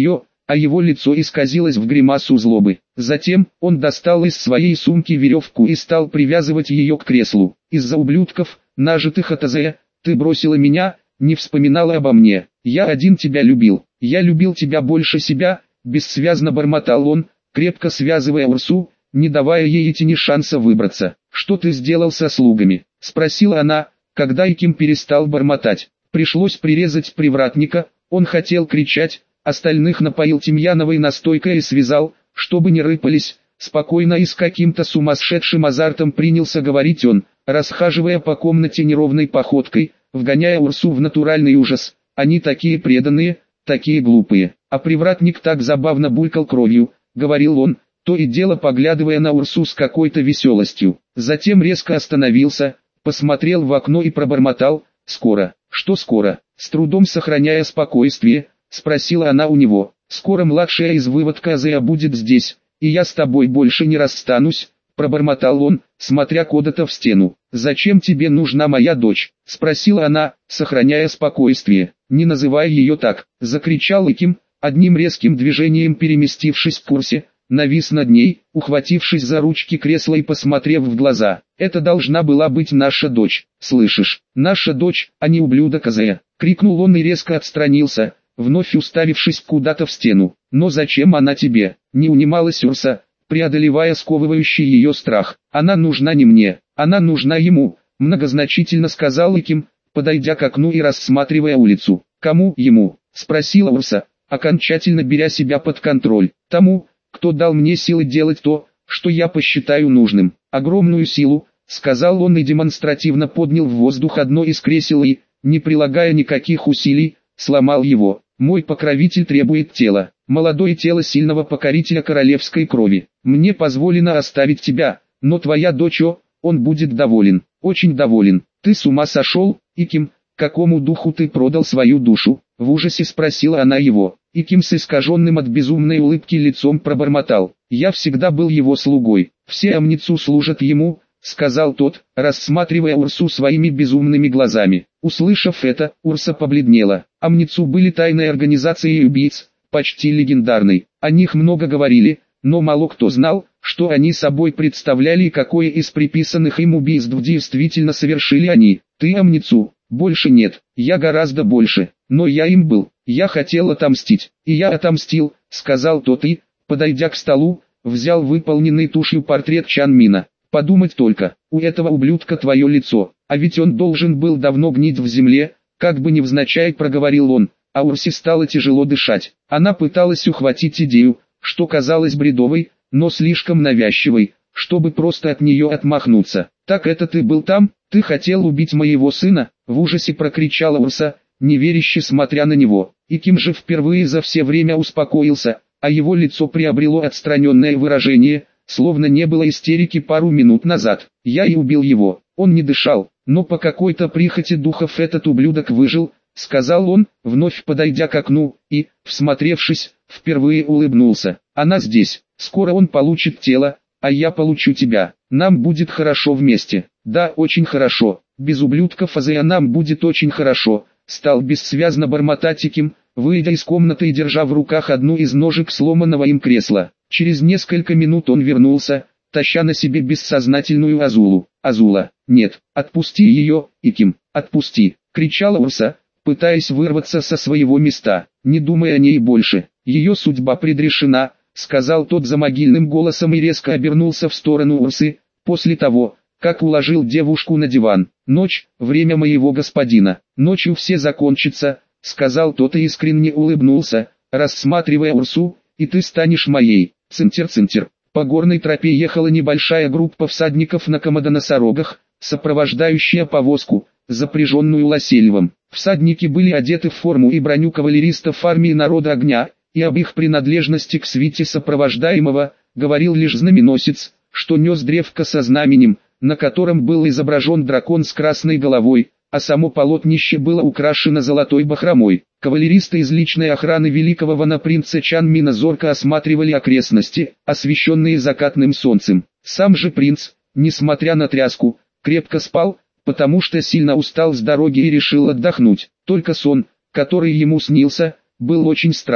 а его лицо исказилось в гримасу злобы. Затем, он достал из своей сумки веревку и стал привязывать ее к креслу. «Из-за ублюдков, нажитых от Азея, ты бросила меня, не вспоминала обо мне. Я один тебя любил, я любил тебя больше себя», бессвязно бормотал он, крепко связывая Урсу, не давая ей и тени шанса выбраться. «Что ты сделал со слугами?» — спросила она, когда Иким перестал бормотать. Пришлось прирезать привратника, он хотел кричать, остальных напоил тимьяновой настойкой и связал, чтобы не рыпались. Спокойно и с каким-то сумасшедшим азартом принялся говорить он, расхаживая по комнате неровной походкой, вгоняя Урсу в натуральный ужас. «Они такие преданные, такие глупые». А привратник так забавно булькал кровью, говорил он, то и дело поглядывая на Урсу с какой-то веселостью. Затем резко остановился, посмотрел в окно и пробормотал: «Скоро». «Что скоро?» С трудом сохраняя спокойствие, спросила она у него. «Скоро младшая из выводка Азея будет здесь, и я с тобой больше не расстанусь», пробормотал он, смотря куда-то в стену. «Зачем тебе нужна моя дочь?» спросила она, сохраняя спокойствие. «Не называй ее так», закричал Иким, одним резким движением переместившись к Урсе, навис над ней, ухватившись за ручки кресла и посмотрев в глаза. «Это должна была быть наша дочь, слышишь? Наша дочь, а не ублюдок Азея!» Крикнул он и резко отстранился, вновь уставившись куда-то в стену. «Но зачем она тебе?» Не унималась Урса, преодолевая сковывающий ее страх. «Она нужна не мне, она нужна ему», многозначительно сказал Иким, подойдя к окну и рассматривая улицу. «Кому ему?» спросила Урса, окончательно беря себя под контроль. «Тому, кто дал мне силы делать то, что я посчитаю нужным». «Огромную силу», сказал он и демонстративно поднял в воздух одно из кресел и, не прилагая никаких усилий, сломал его. «Мой покровитель требует тела, молодое тело сильного покорителя королевской крови. Мне позволено оставить тебя, но твоя дочь, о, он будет доволен, очень доволен». «Ты с ума сошел, Иким? Какому духу ты продал свою душу?» В ужасе спросила она его. Иким с искаженным от безумной улыбки лицом пробормотал: «Я всегда был его слугой, все Амницу служат ему», сказал тот, рассматривая Урсу своими безумными глазами. Услышав это, Урса побледнела. Амницу были тайной организацией убийц, почти легендарной. О них много говорили, но мало кто знал, что они собой представляли и какое из приписанных им убийств действительно совершили они. «Ты Амницу?» «Больше нет, я гораздо больше, но я им был, я хотел отомстить, и я отомстил», сказал тот и, подойдя к столу, взял выполненный тушью портрет Чан Мина. «Подумать только, у этого ублюдка твое лицо, а ведь он должен был давно гнить в земле», как бы невзначай проговорил он, а Урсе стало тяжело дышать. Она пыталась ухватить идею, что казалось бредовой, но слишком навязчивой, чтобы просто от нее отмахнуться. «Так это ты был там? Ты хотел убить моего сына?» В ужасе прокричала Урса, неверяще смотря на него. И Ким же впервые за все время успокоился, а его лицо приобрело отстраненное выражение, словно не было истерики пару минут назад. «Я и убил его, он не дышал, но по какой-то прихоти духов этот ублюдок выжил», сказал он, вновь подойдя к окну, и, всмотревшись, впервые улыбнулся. «Она здесь, скоро он получит тело, а я получу тебя, нам будет хорошо вместе». «Да, очень хорошо, без ублюдков Азея нам будет очень хорошо», стал бессвязно бормотать Иким, выйдя из комнаты и держа в руках одну из ножек сломанного им кресла. Через несколько минут он вернулся, таща на себе бессознательную Азулу. «Азула, нет, отпусти ее, Иким, отпусти», кричала Урса, пытаясь вырваться со своего места. «Не думай о ней больше, ее судьба предрешена», сказал тот замогильным голосом и резко обернулся в сторону Урсы, после того, как уложил девушку на диван. «Ночь, время моего господина, ночью все закончится», сказал тот и искренне улыбнулся, рассматривая Урсу, «и ты станешь моей». Цинтер-цинтер. По горной тропе ехала небольшая группа всадников на комодоносорогах, сопровождающая повозку, запряженную лосельвом. Всадники были одеты в форму и броню кавалеристов армии народа огня, и об их принадлежности к свите сопровождаемого говорил лишь знаменосец, что нес древко со знаменем, на котором был изображен дракон с красной головой, а само полотнище было украшено золотой бахромой. Кавалеристы из личной охраны великого ванопринца Чан Мина зорко осматривали окрестности, освещенные закатным солнцем. Сам же принц, несмотря на тряску, крепко спал, потому что сильно устал с дороги и решил отдохнуть. Только сон, который ему снился, был очень странный.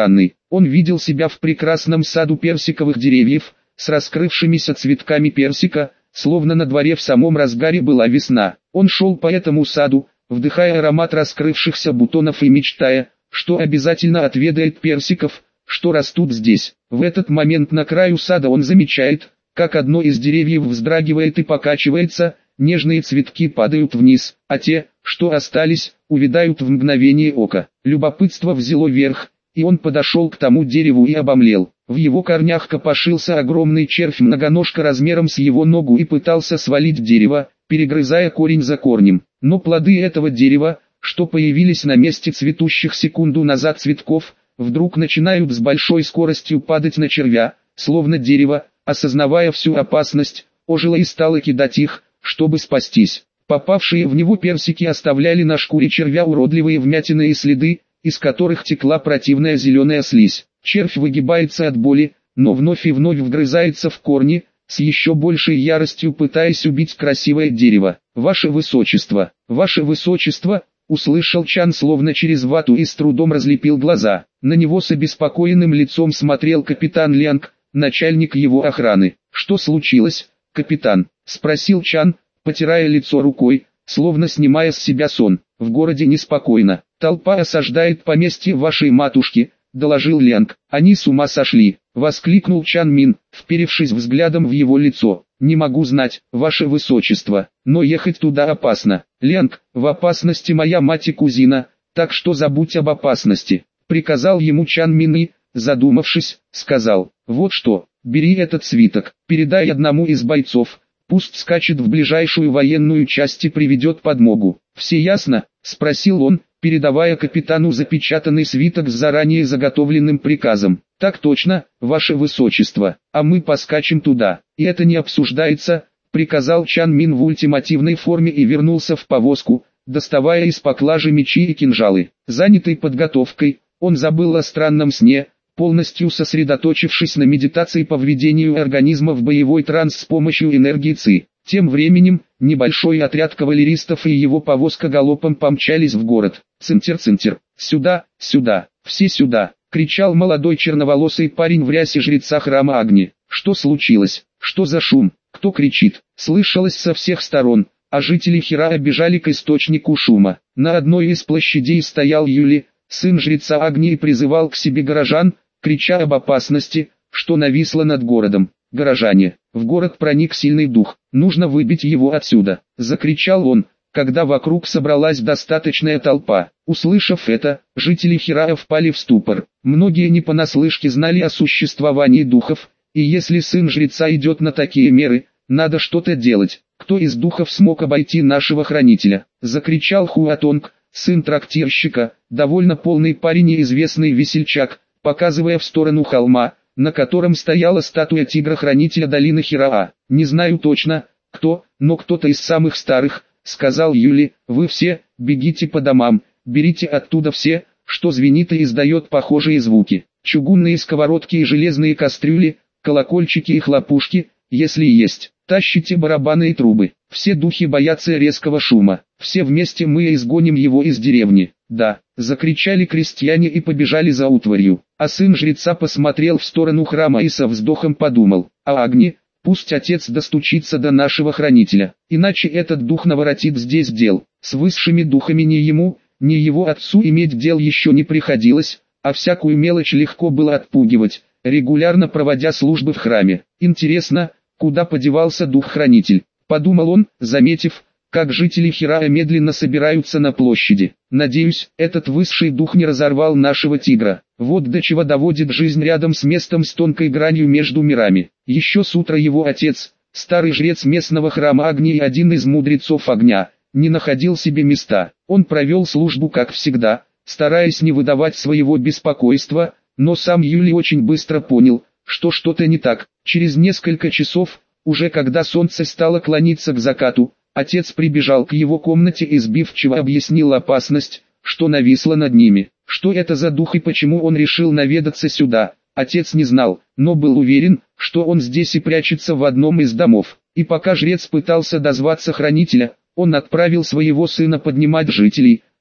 Он видел себя в прекрасном саду персиковых деревьев, с раскрывшимися цветками персика, словно на дворе в самом разгаре была весна. Он шел по этому саду, вдыхая аромат раскрывшихся бутонов и мечтая, что обязательно отведает персиков, что растут здесь. В этот момент на краю сада он замечает, как одно из деревьев вздрагивает и покачивается, нежные цветки падают вниз, а те, что остались, увядают в мгновение ока. Любопытство взяло верх, и он подошел к тому дереву и обомлел. В его корнях копошился огромный червь-многоножка размером с его ногу и пытался свалить дерево, перегрызая корень за корнем. Но плоды этого дерева, что появились на месте цветущих секунду назад цветков, вдруг начинают с большой скоростью падать на червя, словно дерево, осознавая всю опасность, ожило и стало кидать их, чтобы спастись. Попавшие в него персики оставляли на шкуре червя уродливые вмятины и следы, из которых текла противная зеленая слизь. Червь выгибается от боли, но вновь и вновь вгрызается в корни, с еще большей яростью пытаясь убить красивое дерево. «Ваше Высочество! Ваше Высочество!» — услышал Чан словно через вату и с трудом разлепил глаза. На него с обеспокоенным лицом смотрел капитан Лянг, начальник его охраны. «Что случилось, капитан?» — спросил Чан, потирая лицо рукой, словно снимая с себя сон. «В городе неспокойно. Толпа осаждает поместье вашей матушки», — доложил Лянг. «Они с ума сошли», — воскликнул Чан Мин, вперевшись взглядом в его лицо. «Не могу знать, ваше высочество, но ехать туда опасно. Лянг, в опасности моя мать и кузина, так что забудь об опасности», — приказал ему Чан Мин и, задумавшись, сказал: «Вот что, бери этот свиток, передай одному из бойцов, пусть скачет в ближайшую военную часть и приведет подмогу». «Все ясно?» — спросил он, передавая капитану запечатанный свиток с заранее заготовленным приказом. «Так точно, ваше высочество, а мы поскачем туда». «И это не обсуждается», — приказал Чан Мин в ультимативной форме и вернулся в повозку, доставая из поклажи мечи и кинжалы. Занятый подготовкой, он забыл о странном сне, полностью сосредоточившись на медитации по введению организма в боевой транс с помощью энергии Ци. Тем временем, небольшой отряд кавалеристов и его повозка галопом помчались в город. «Цинтер-цинтер! Сюда, сюда! Все сюда!» — кричал молодой черноволосый парень в рясе жреца храма Агни. «Что случилось? Что за шум? Кто кричит?» Слышалось со всех сторон, а жители Хираа бежали к источнику шума. На одной из площадей стоял Юли, сын жреца Агни, и призывал к себе горожан, крича об опасности, что нависло над городом. «Горожане, в город проник сильный дух, нужно выбить его отсюда!» — закричал он, когда вокруг собралась достаточная толпа. Услышав это, жители Хираа впали в ступор. Многие не понаслышке знали о существовании духов, и если сын жреца идет на такие меры, надо что-то делать. «Кто из духов смог обойти нашего хранителя?» — закричал Хуатонг, сын трактирщика, довольно полный парень и известный весельчак, показывая в сторону холма, на котором стояла статуя тигра-хранителя долины Хираа. «Не знаю точно, кто, но кто-то из самых старых», — сказал Юли. «Вы все, бегите по домам, берите оттуда все, что звенит и издает похожие звуки. Чугунные сковородки и железные кастрюли, колокольчики и хлопушки, если есть. Тащите барабаны и трубы. Все духи боятся резкого шума. Все вместе мы изгоним его из деревни». «Да», — закричали крестьяне и побежали за утварью. А сын жреца посмотрел в сторону храма и со вздохом подумал: «А Агни, пусть отец достучится до нашего хранителя, иначе этот дух наворотит здесь дел». С высшими духами ни ему, ни его отцу иметь дел еще не приходилось, а всякую мелочь легко было отпугивать, регулярно проводя службы в храме. «Интересно, куда подевался дух-хранитель?» — подумал он, заметив, как жители Хираа медленно собираются на площади. «Надеюсь, этот высший дух не разорвал нашего тигра. Вот до чего доводит жизнь рядом с местом с тонкой гранью между мирами». Еще с утра его отец, старый жрец местного храма Агни и один из мудрецов огня, не находил себе места. Он провел службу как всегда, стараясь не выдавать своего беспокойства, но сам Юли очень быстро понял, что что-то не так. Через несколько часов, уже когда солнце стало клониться к закату, отец прибежал к его комнате и сбивчиво объяснил опасность, что нависла над ними. Что это за дух и почему он решил наведаться сюда, отец не знал, но был уверен, что он здесь и прячется в одном из домов. И пока жрец пытался дозваться хранителя, он отправил своего сына поднимать жителей,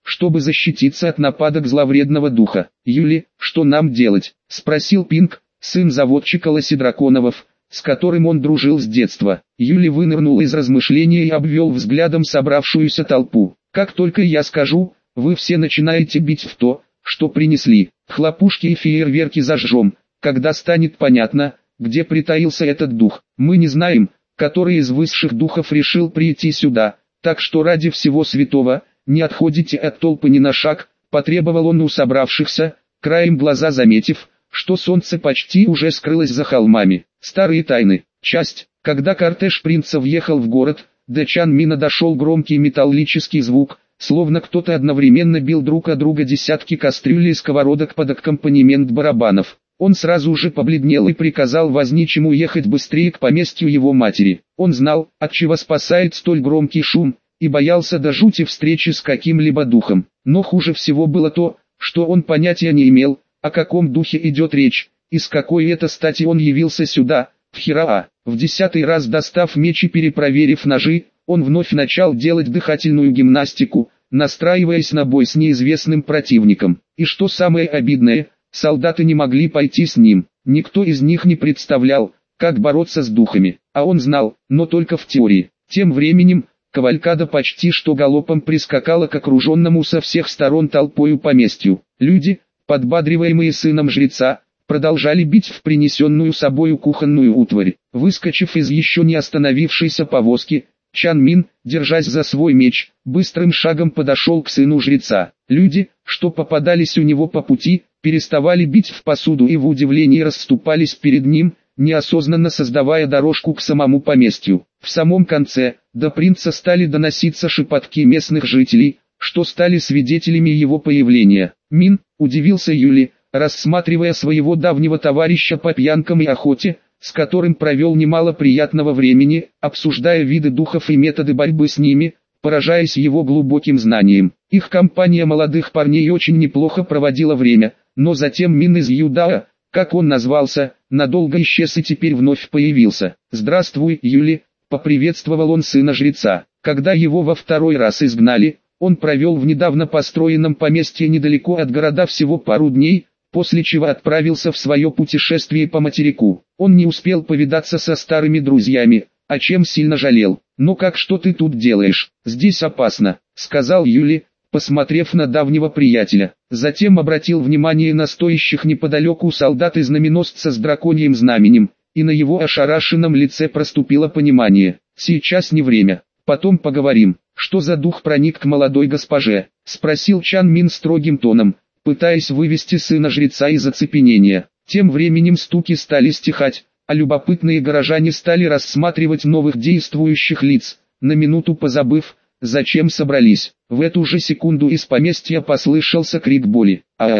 чтобы защититься от нападок зловредного духа. «Юли, что нам делать?» – спросил Пинг, сын заводчика Лоси-Драконовов, с которым он дружил с детства. Юли вынырнул из размышления и обвел взглядом собравшуюся толпу. «Как только я скажу, вы все начинаете бить в то, что принесли. Хлопушки и фейерверки зажжем, когда станет понятно, где притаился этот дух. Мы не знаем, который из высших духов решил прийти сюда, так что ради всего святого, не отходите от толпы ни на шаг», – потребовал он у собравшихся, краем глаза заметив, что солнце почти уже скрылось за холмами. Старые тайны. Часть. Когда кортеж принца въехал в город, до Чан Мина дошел громкий металлический звук, словно кто-то одновременно бил друг о друга десятки кастрюлей и сковородок под аккомпанемент барабанов. Он сразу же побледнел и приказал возничему ехать быстрее к поместью его матери. Он знал, от чего спасает столь громкий шум, и боялся до жути встречи с каким-либо духом. Но хуже всего было то, что он понятия не имел, о каком духе идет речь, и с какой это стати он явился сюда, в Хираа. В десятый раз достав меч и перепроверив ножи, он вновь начал делать дыхательную гимнастику, настраиваясь на бой с неизвестным противником. И что самое обидное, солдаты не могли пойти с ним. Никто из них не представлял, как бороться с духами, а он знал, но только в теории. Тем временем, кавалькада почти что галопом прискакала к окруженному со всех сторон толпою поместью. Люди, подбадриваемые сыном жреца, продолжали бить в принесенную собою кухонную утварь. Выскочив из еще не остановившейся повозки, Чан Мин, держась за свой меч, быстрым шагом подошел к сыну жреца. Люди, что попадались у него по пути, переставали бить в посуду и в удивлении расступались перед ним, неосознанно создавая дорожку к самому поместью. В самом конце, до принца стали доноситься шепотки местных жителей, что стали свидетелями его появления. «Мин», — удивился Юли, рассматривая своего давнего товарища по пьянкам и охоте, с которым провел немало приятного времени, обсуждая виды духов и методы борьбы с ними, поражаясь его глубоким знанием. Их компания молодых парней очень неплохо проводила время, но затем Мин из Юдаа, как он назвался, надолго исчез и теперь вновь появился. «Здравствуй, Юли», — поприветствовал он сына жреца. Когда его во второй раз изгнали, он провел в недавно построенном поместье недалеко от города всего пару дней, после чего отправился в свое путешествие по материку. Он не успел повидаться со старыми друзьями, о чем сильно жалел. «Ну как, что ты тут делаешь? Здесь опасно», — сказал Юли, посмотрев на давнего приятеля. Затем обратил внимание на стоящих неподалеку солдат и знаменосца с драконьим знаменем, и на его ошарашенном лице проступило понимание. «Сейчас не время, потом поговорим». «Что за дух проник к молодой госпоже?» — спросил Чан Мин строгим тоном, пытаясь вывести сына жреца из оцепенения. Тем временем стуки стали стихать, а любопытные горожане стали рассматривать новых действующих лиц, на минуту позабыв, зачем собрались. В эту же секунду из поместья послышался крик боли.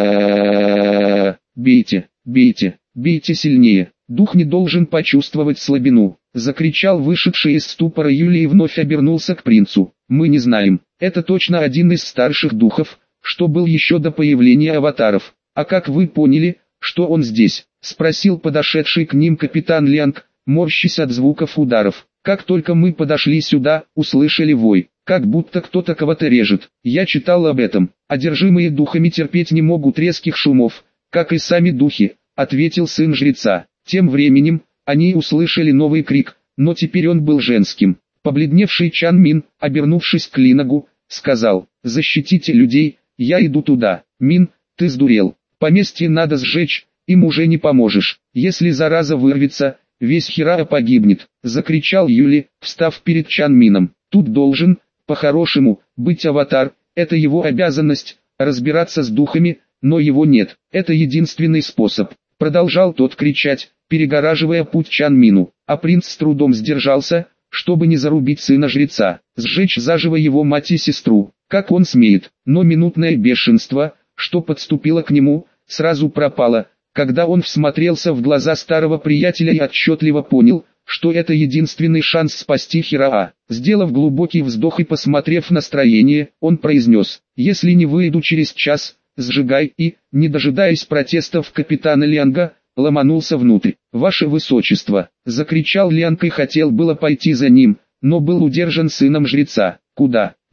«А-а-а-а! Бейте, бейте, бейте сильнее! Дух не должен почувствовать слабину!» — закричал вышедший из ступора Юли и вновь обернулся к принцу. «Мы не знаем, это точно один из старших духов, что был еще до появления аватаров. А как вы поняли, что он здесь?» — спросил подошедший к ним капитан Лянг, морщась от звуков ударов. «Как только мы подошли сюда, услышали вой, как будто кто-то кого-то режет. Я читал об этом. Одержимые духами терпеть не могут резких шумов, как и сами духи», — ответил сын жреца. Тем временем, они услышали новый крик, но теперь он был женским. Побледневший Чан Мин, обернувшись к Линагу, сказал: «Защитите людей, я иду туда». «Мин, ты сдурел, поместье надо сжечь, им уже не поможешь. Если зараза вырвется, весь Хираа погибнет», — закричал Юли, встав перед Чан Мином. «Тут должен, по-хорошему, быть аватар, это его обязанность, разбираться с духами, но его нет, это единственный способ», — продолжал тот кричать, перегораживая путь Чан Мину, а принц с трудом сдержался, чтобы не зарубить сына жреца, сжечь заживо его мать и сестру, как он смеет. Но минутное бешенство, что подступило к нему, сразу пропало, когда он всмотрелся в глаза старого приятеля и отчетливо понял, что это единственный шанс спасти Хираа. Сделав глубокий вздох и посмотрев настроение, он произнес: «Если не выйду через час, сжигай», и, не дожидаясь протестов капитана Лянга, ломанулся внутрь. «Ваше высочество!» — закричал Лянг и хотел было пойти за ним, но был удержан сыном жреца. «Куда?» —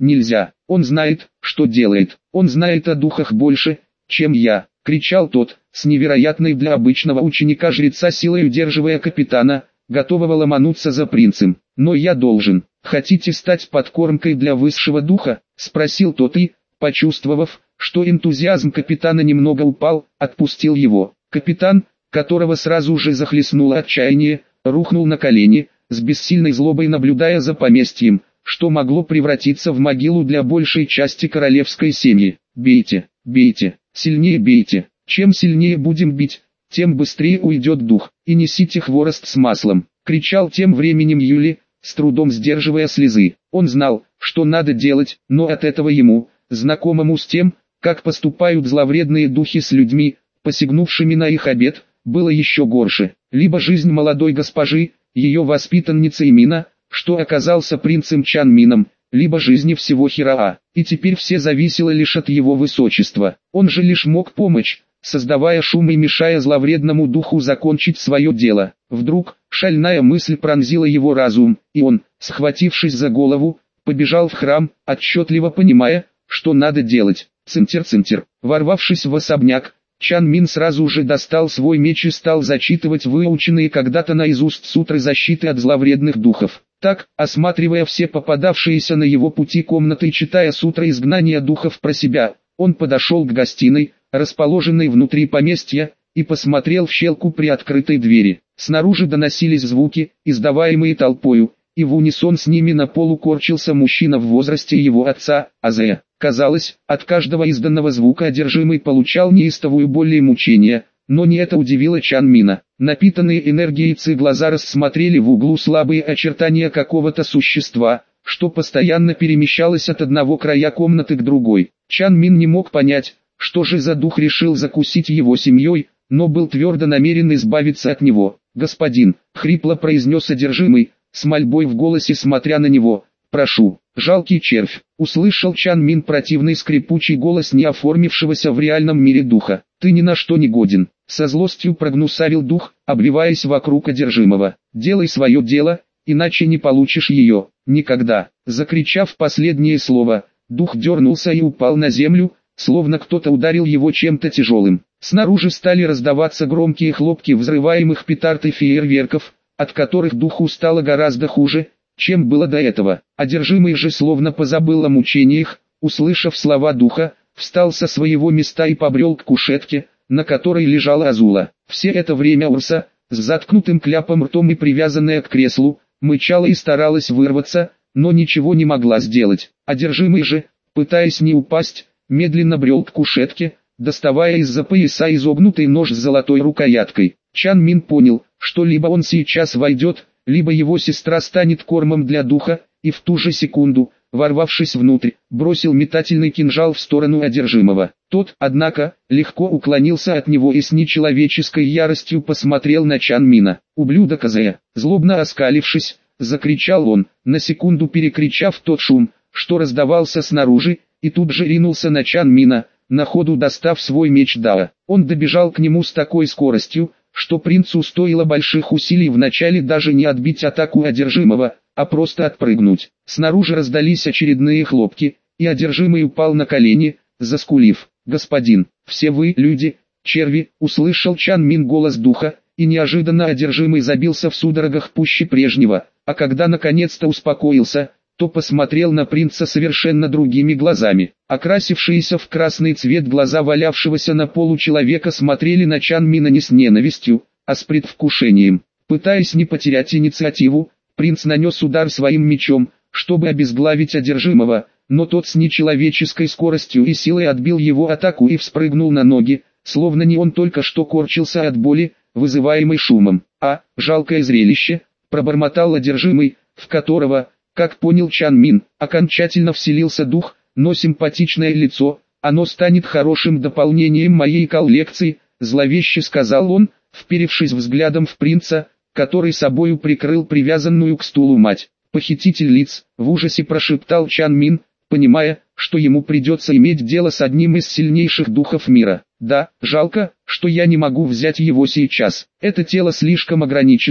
нельзя. Он знает, что делает. Он знает о духах больше, чем я, кричал тот, с невероятной для обычного ученика-жреца силой удерживая капитана, готового ломануться за принцем. Но я должен. Хотите стать подкормкой для высшего духа? Спросил тот и, почувствовав, что энтузиазм капитана немного упал, отпустил его. Капитан, которого сразу же захлестнуло отчаяние, рухнул на колени, с бессильной злобой наблюдая за поместьем, что могло превратиться в могилу для большей части королевской семьи. «Бейте, бейте, сильнее бейте. Чем сильнее будем бить, тем быстрее уйдет дух. И несите хворост с маслом», — кричал тем временем Юли, с трудом сдерживая слезы. Он знал, что надо делать, но от этого ему, знакомому с тем, как поступают зловредные духи с людьми, посягнувшими на их обет, было еще горше. Либо жизнь молодой госпожи, ее воспитанницы Имина, что оказался принцем Чанмином, либо жизни всего Хираа. И теперь все зависело лишь от его высочества. Он же лишь мог помочь, создавая шум и мешая зловредному духу закончить свое дело. Вдруг, шальная мысль пронзила его разум, и он, схватившись за голову, побежал в храм, отчетливо понимая, что надо делать. Цинтер-цинтер. Ворвавшись в особняк, Чан Мин сразу же достал свой меч и стал зачитывать выученные когда-то наизусть сутры защиты от зловредных духов. Так, осматривая все попадавшиеся на его пути комнаты и читая сутры изгнания духов про себя, он подошел к гостиной, расположенной внутри поместья, и посмотрел в щелку при открытой двери. Снаружи доносились звуки, издаваемые толпою, и в унисон с ними на полу корчился мужчина в возрасте его отца, Азея. Казалось, от каждого изданного звука одержимый получал неистовую боль и мучения, но не это удивило Чан Мина. Напитанные энергией ци глаза рассмотрели в углу слабые очертания какого-то существа, что постоянно перемещалось от одного края комнаты к другой. Чан Мин не мог понять, что же за дух решил закусить его семьей, но был твердо намерен избавиться от него. «Господин», — хрипло произнес одержимый, с мольбой в голосе смотря на него, — «прошу». «Жалкий червь», — услышал Чан Мин противный скрипучий голос не оформившегося в реальном мире духа. «Ты ни на что не годен», — со злостью прогнусавил дух, обвиваясь вокруг одержимого. «Делай свое дело, иначе не получишь ее, никогда». Закричав последнее слово, дух дернулся и упал на землю, словно кто-то ударил его чем-то тяжелым. Снаружи стали раздаваться громкие хлопки взрываемых петард и фейерверков, от которых духу стало гораздо хуже, чем было до этого. Одержимый же словно позабыл о мучениях, услышав слова духа, встал со своего места и побрел к кушетке, на которой лежала Азула. Все это время Урса, с заткнутым кляпом ртом и привязанная к креслу, мычала и старалась вырваться, но ничего не могла сделать. Одержимый же, пытаясь не упасть, медленно брел к кушетке, доставая из-за пояса изогнутый нож с золотой рукояткой. Чан Мин понял, что либо он сейчас войдет, либо его сестра станет кормом для духа, и в ту же секунду, ворвавшись внутрь, бросил метательный кинжал в сторону одержимого. Тот, однако, легко уклонился от него и с нечеловеческой яростью посмотрел на Чан Мина. «Ублюдок Азея!» Злобно оскалившись, закричал он, на секунду перекричав тот шум, что раздавался снаружи, и тут же ринулся на Чан Мина, на ходу достав свой меч Дао. Он добежал к нему с такой скоростью, что принцу стоило больших усилий вначале даже не отбить атаку одержимого, а просто отпрыгнуть. Снаружи раздались очередные хлопки, и одержимый упал на колени, заскулив. «Господин, все вы, люди, черви», услышал Чан Мин голос духа, и неожиданно одержимый забился в судорогах пуще прежнего, а когда наконец-то успокоился, то посмотрел на принца совершенно другими глазами. Окрасившиеся в красный цвет глаза валявшегося на полу человека смотрели на Чан Мина не с ненавистью, а с предвкушением. Пытаясь не потерять инициативу, принц нанес удар своим мечом, чтобы обезглавить одержимого, но тот с нечеловеческой скоростью и силой отбил его атаку и вспрыгнул на ноги, словно не он только что корчился от боли, вызываемой шумом. «А, жалкое зрелище», пробормотал одержимый, в которого, как понял Чан Мин, окончательно вселился дух, но симпатичное лицо, оно станет хорошим дополнением моей коллекции, зловеще сказал он, вперевшись взглядом в принца, который собою прикрыл привязанную к стулу мать. «Похититель лиц», в ужасе прошептал Чан Мин, понимая, что ему придется иметь дело с одним из сильнейших духов мира. «Да, жалко, что я не могу взять его сейчас. Это тело слишком ограничено»,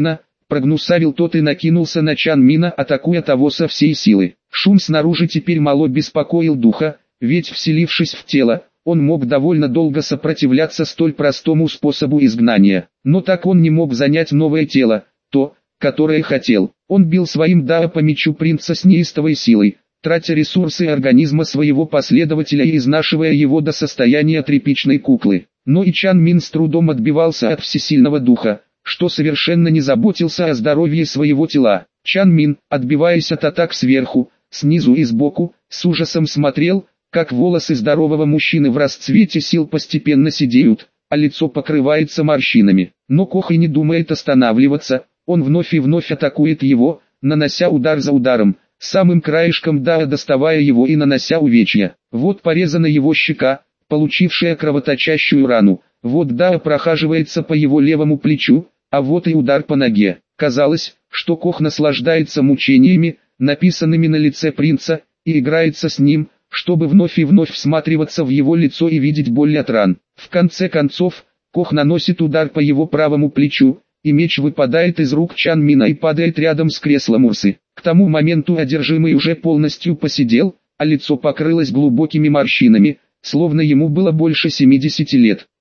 прогнусавил тот и накинулся на Чан Мина, атакуя того со всей силы. Шум снаружи теперь мало беспокоил духа, ведь вселившись в тело, он мог довольно долго сопротивляться столь простому способу изгнания. Но так он не мог занять новое тело, то, которое хотел. Он бил своим дао по мечу принца с неистовой силой, тратя ресурсы организма своего последователя и изнашивая его до состояния тряпичной куклы. Но и Чан Мин с трудом отбивался от всесильного духа, что совершенно не заботился о здоровье своего тела. Чан Мин, отбиваясь от атак сверху, снизу и сбоку, с ужасом смотрел, как волосы здорового мужчины в расцвете сил постепенно седеют, а лицо покрывается морщинами. Но Кох и не думает останавливаться, он вновь и вновь атакует его, нанося удар за ударом, самым краешком дао доставая его и нанося увечья. Вот порезана его щека, получившая кровоточащую рану, вот дао прохаживается по его левому плечу, а вот и удар по ноге. Казалось, что Кох наслаждается мучениями, написанными на лице принца, и играется с ним, чтобы вновь и вновь всматриваться в его лицо и видеть боль от ран. В конце концов, Кох наносит удар по его правому плечу, и меч выпадает из рук Чан Мина и падает рядом с креслом Урсы. К тому моменту одержимый уже полностью посидел, а лицо покрылось глубокими морщинами, словно ему было больше семидесяти лет.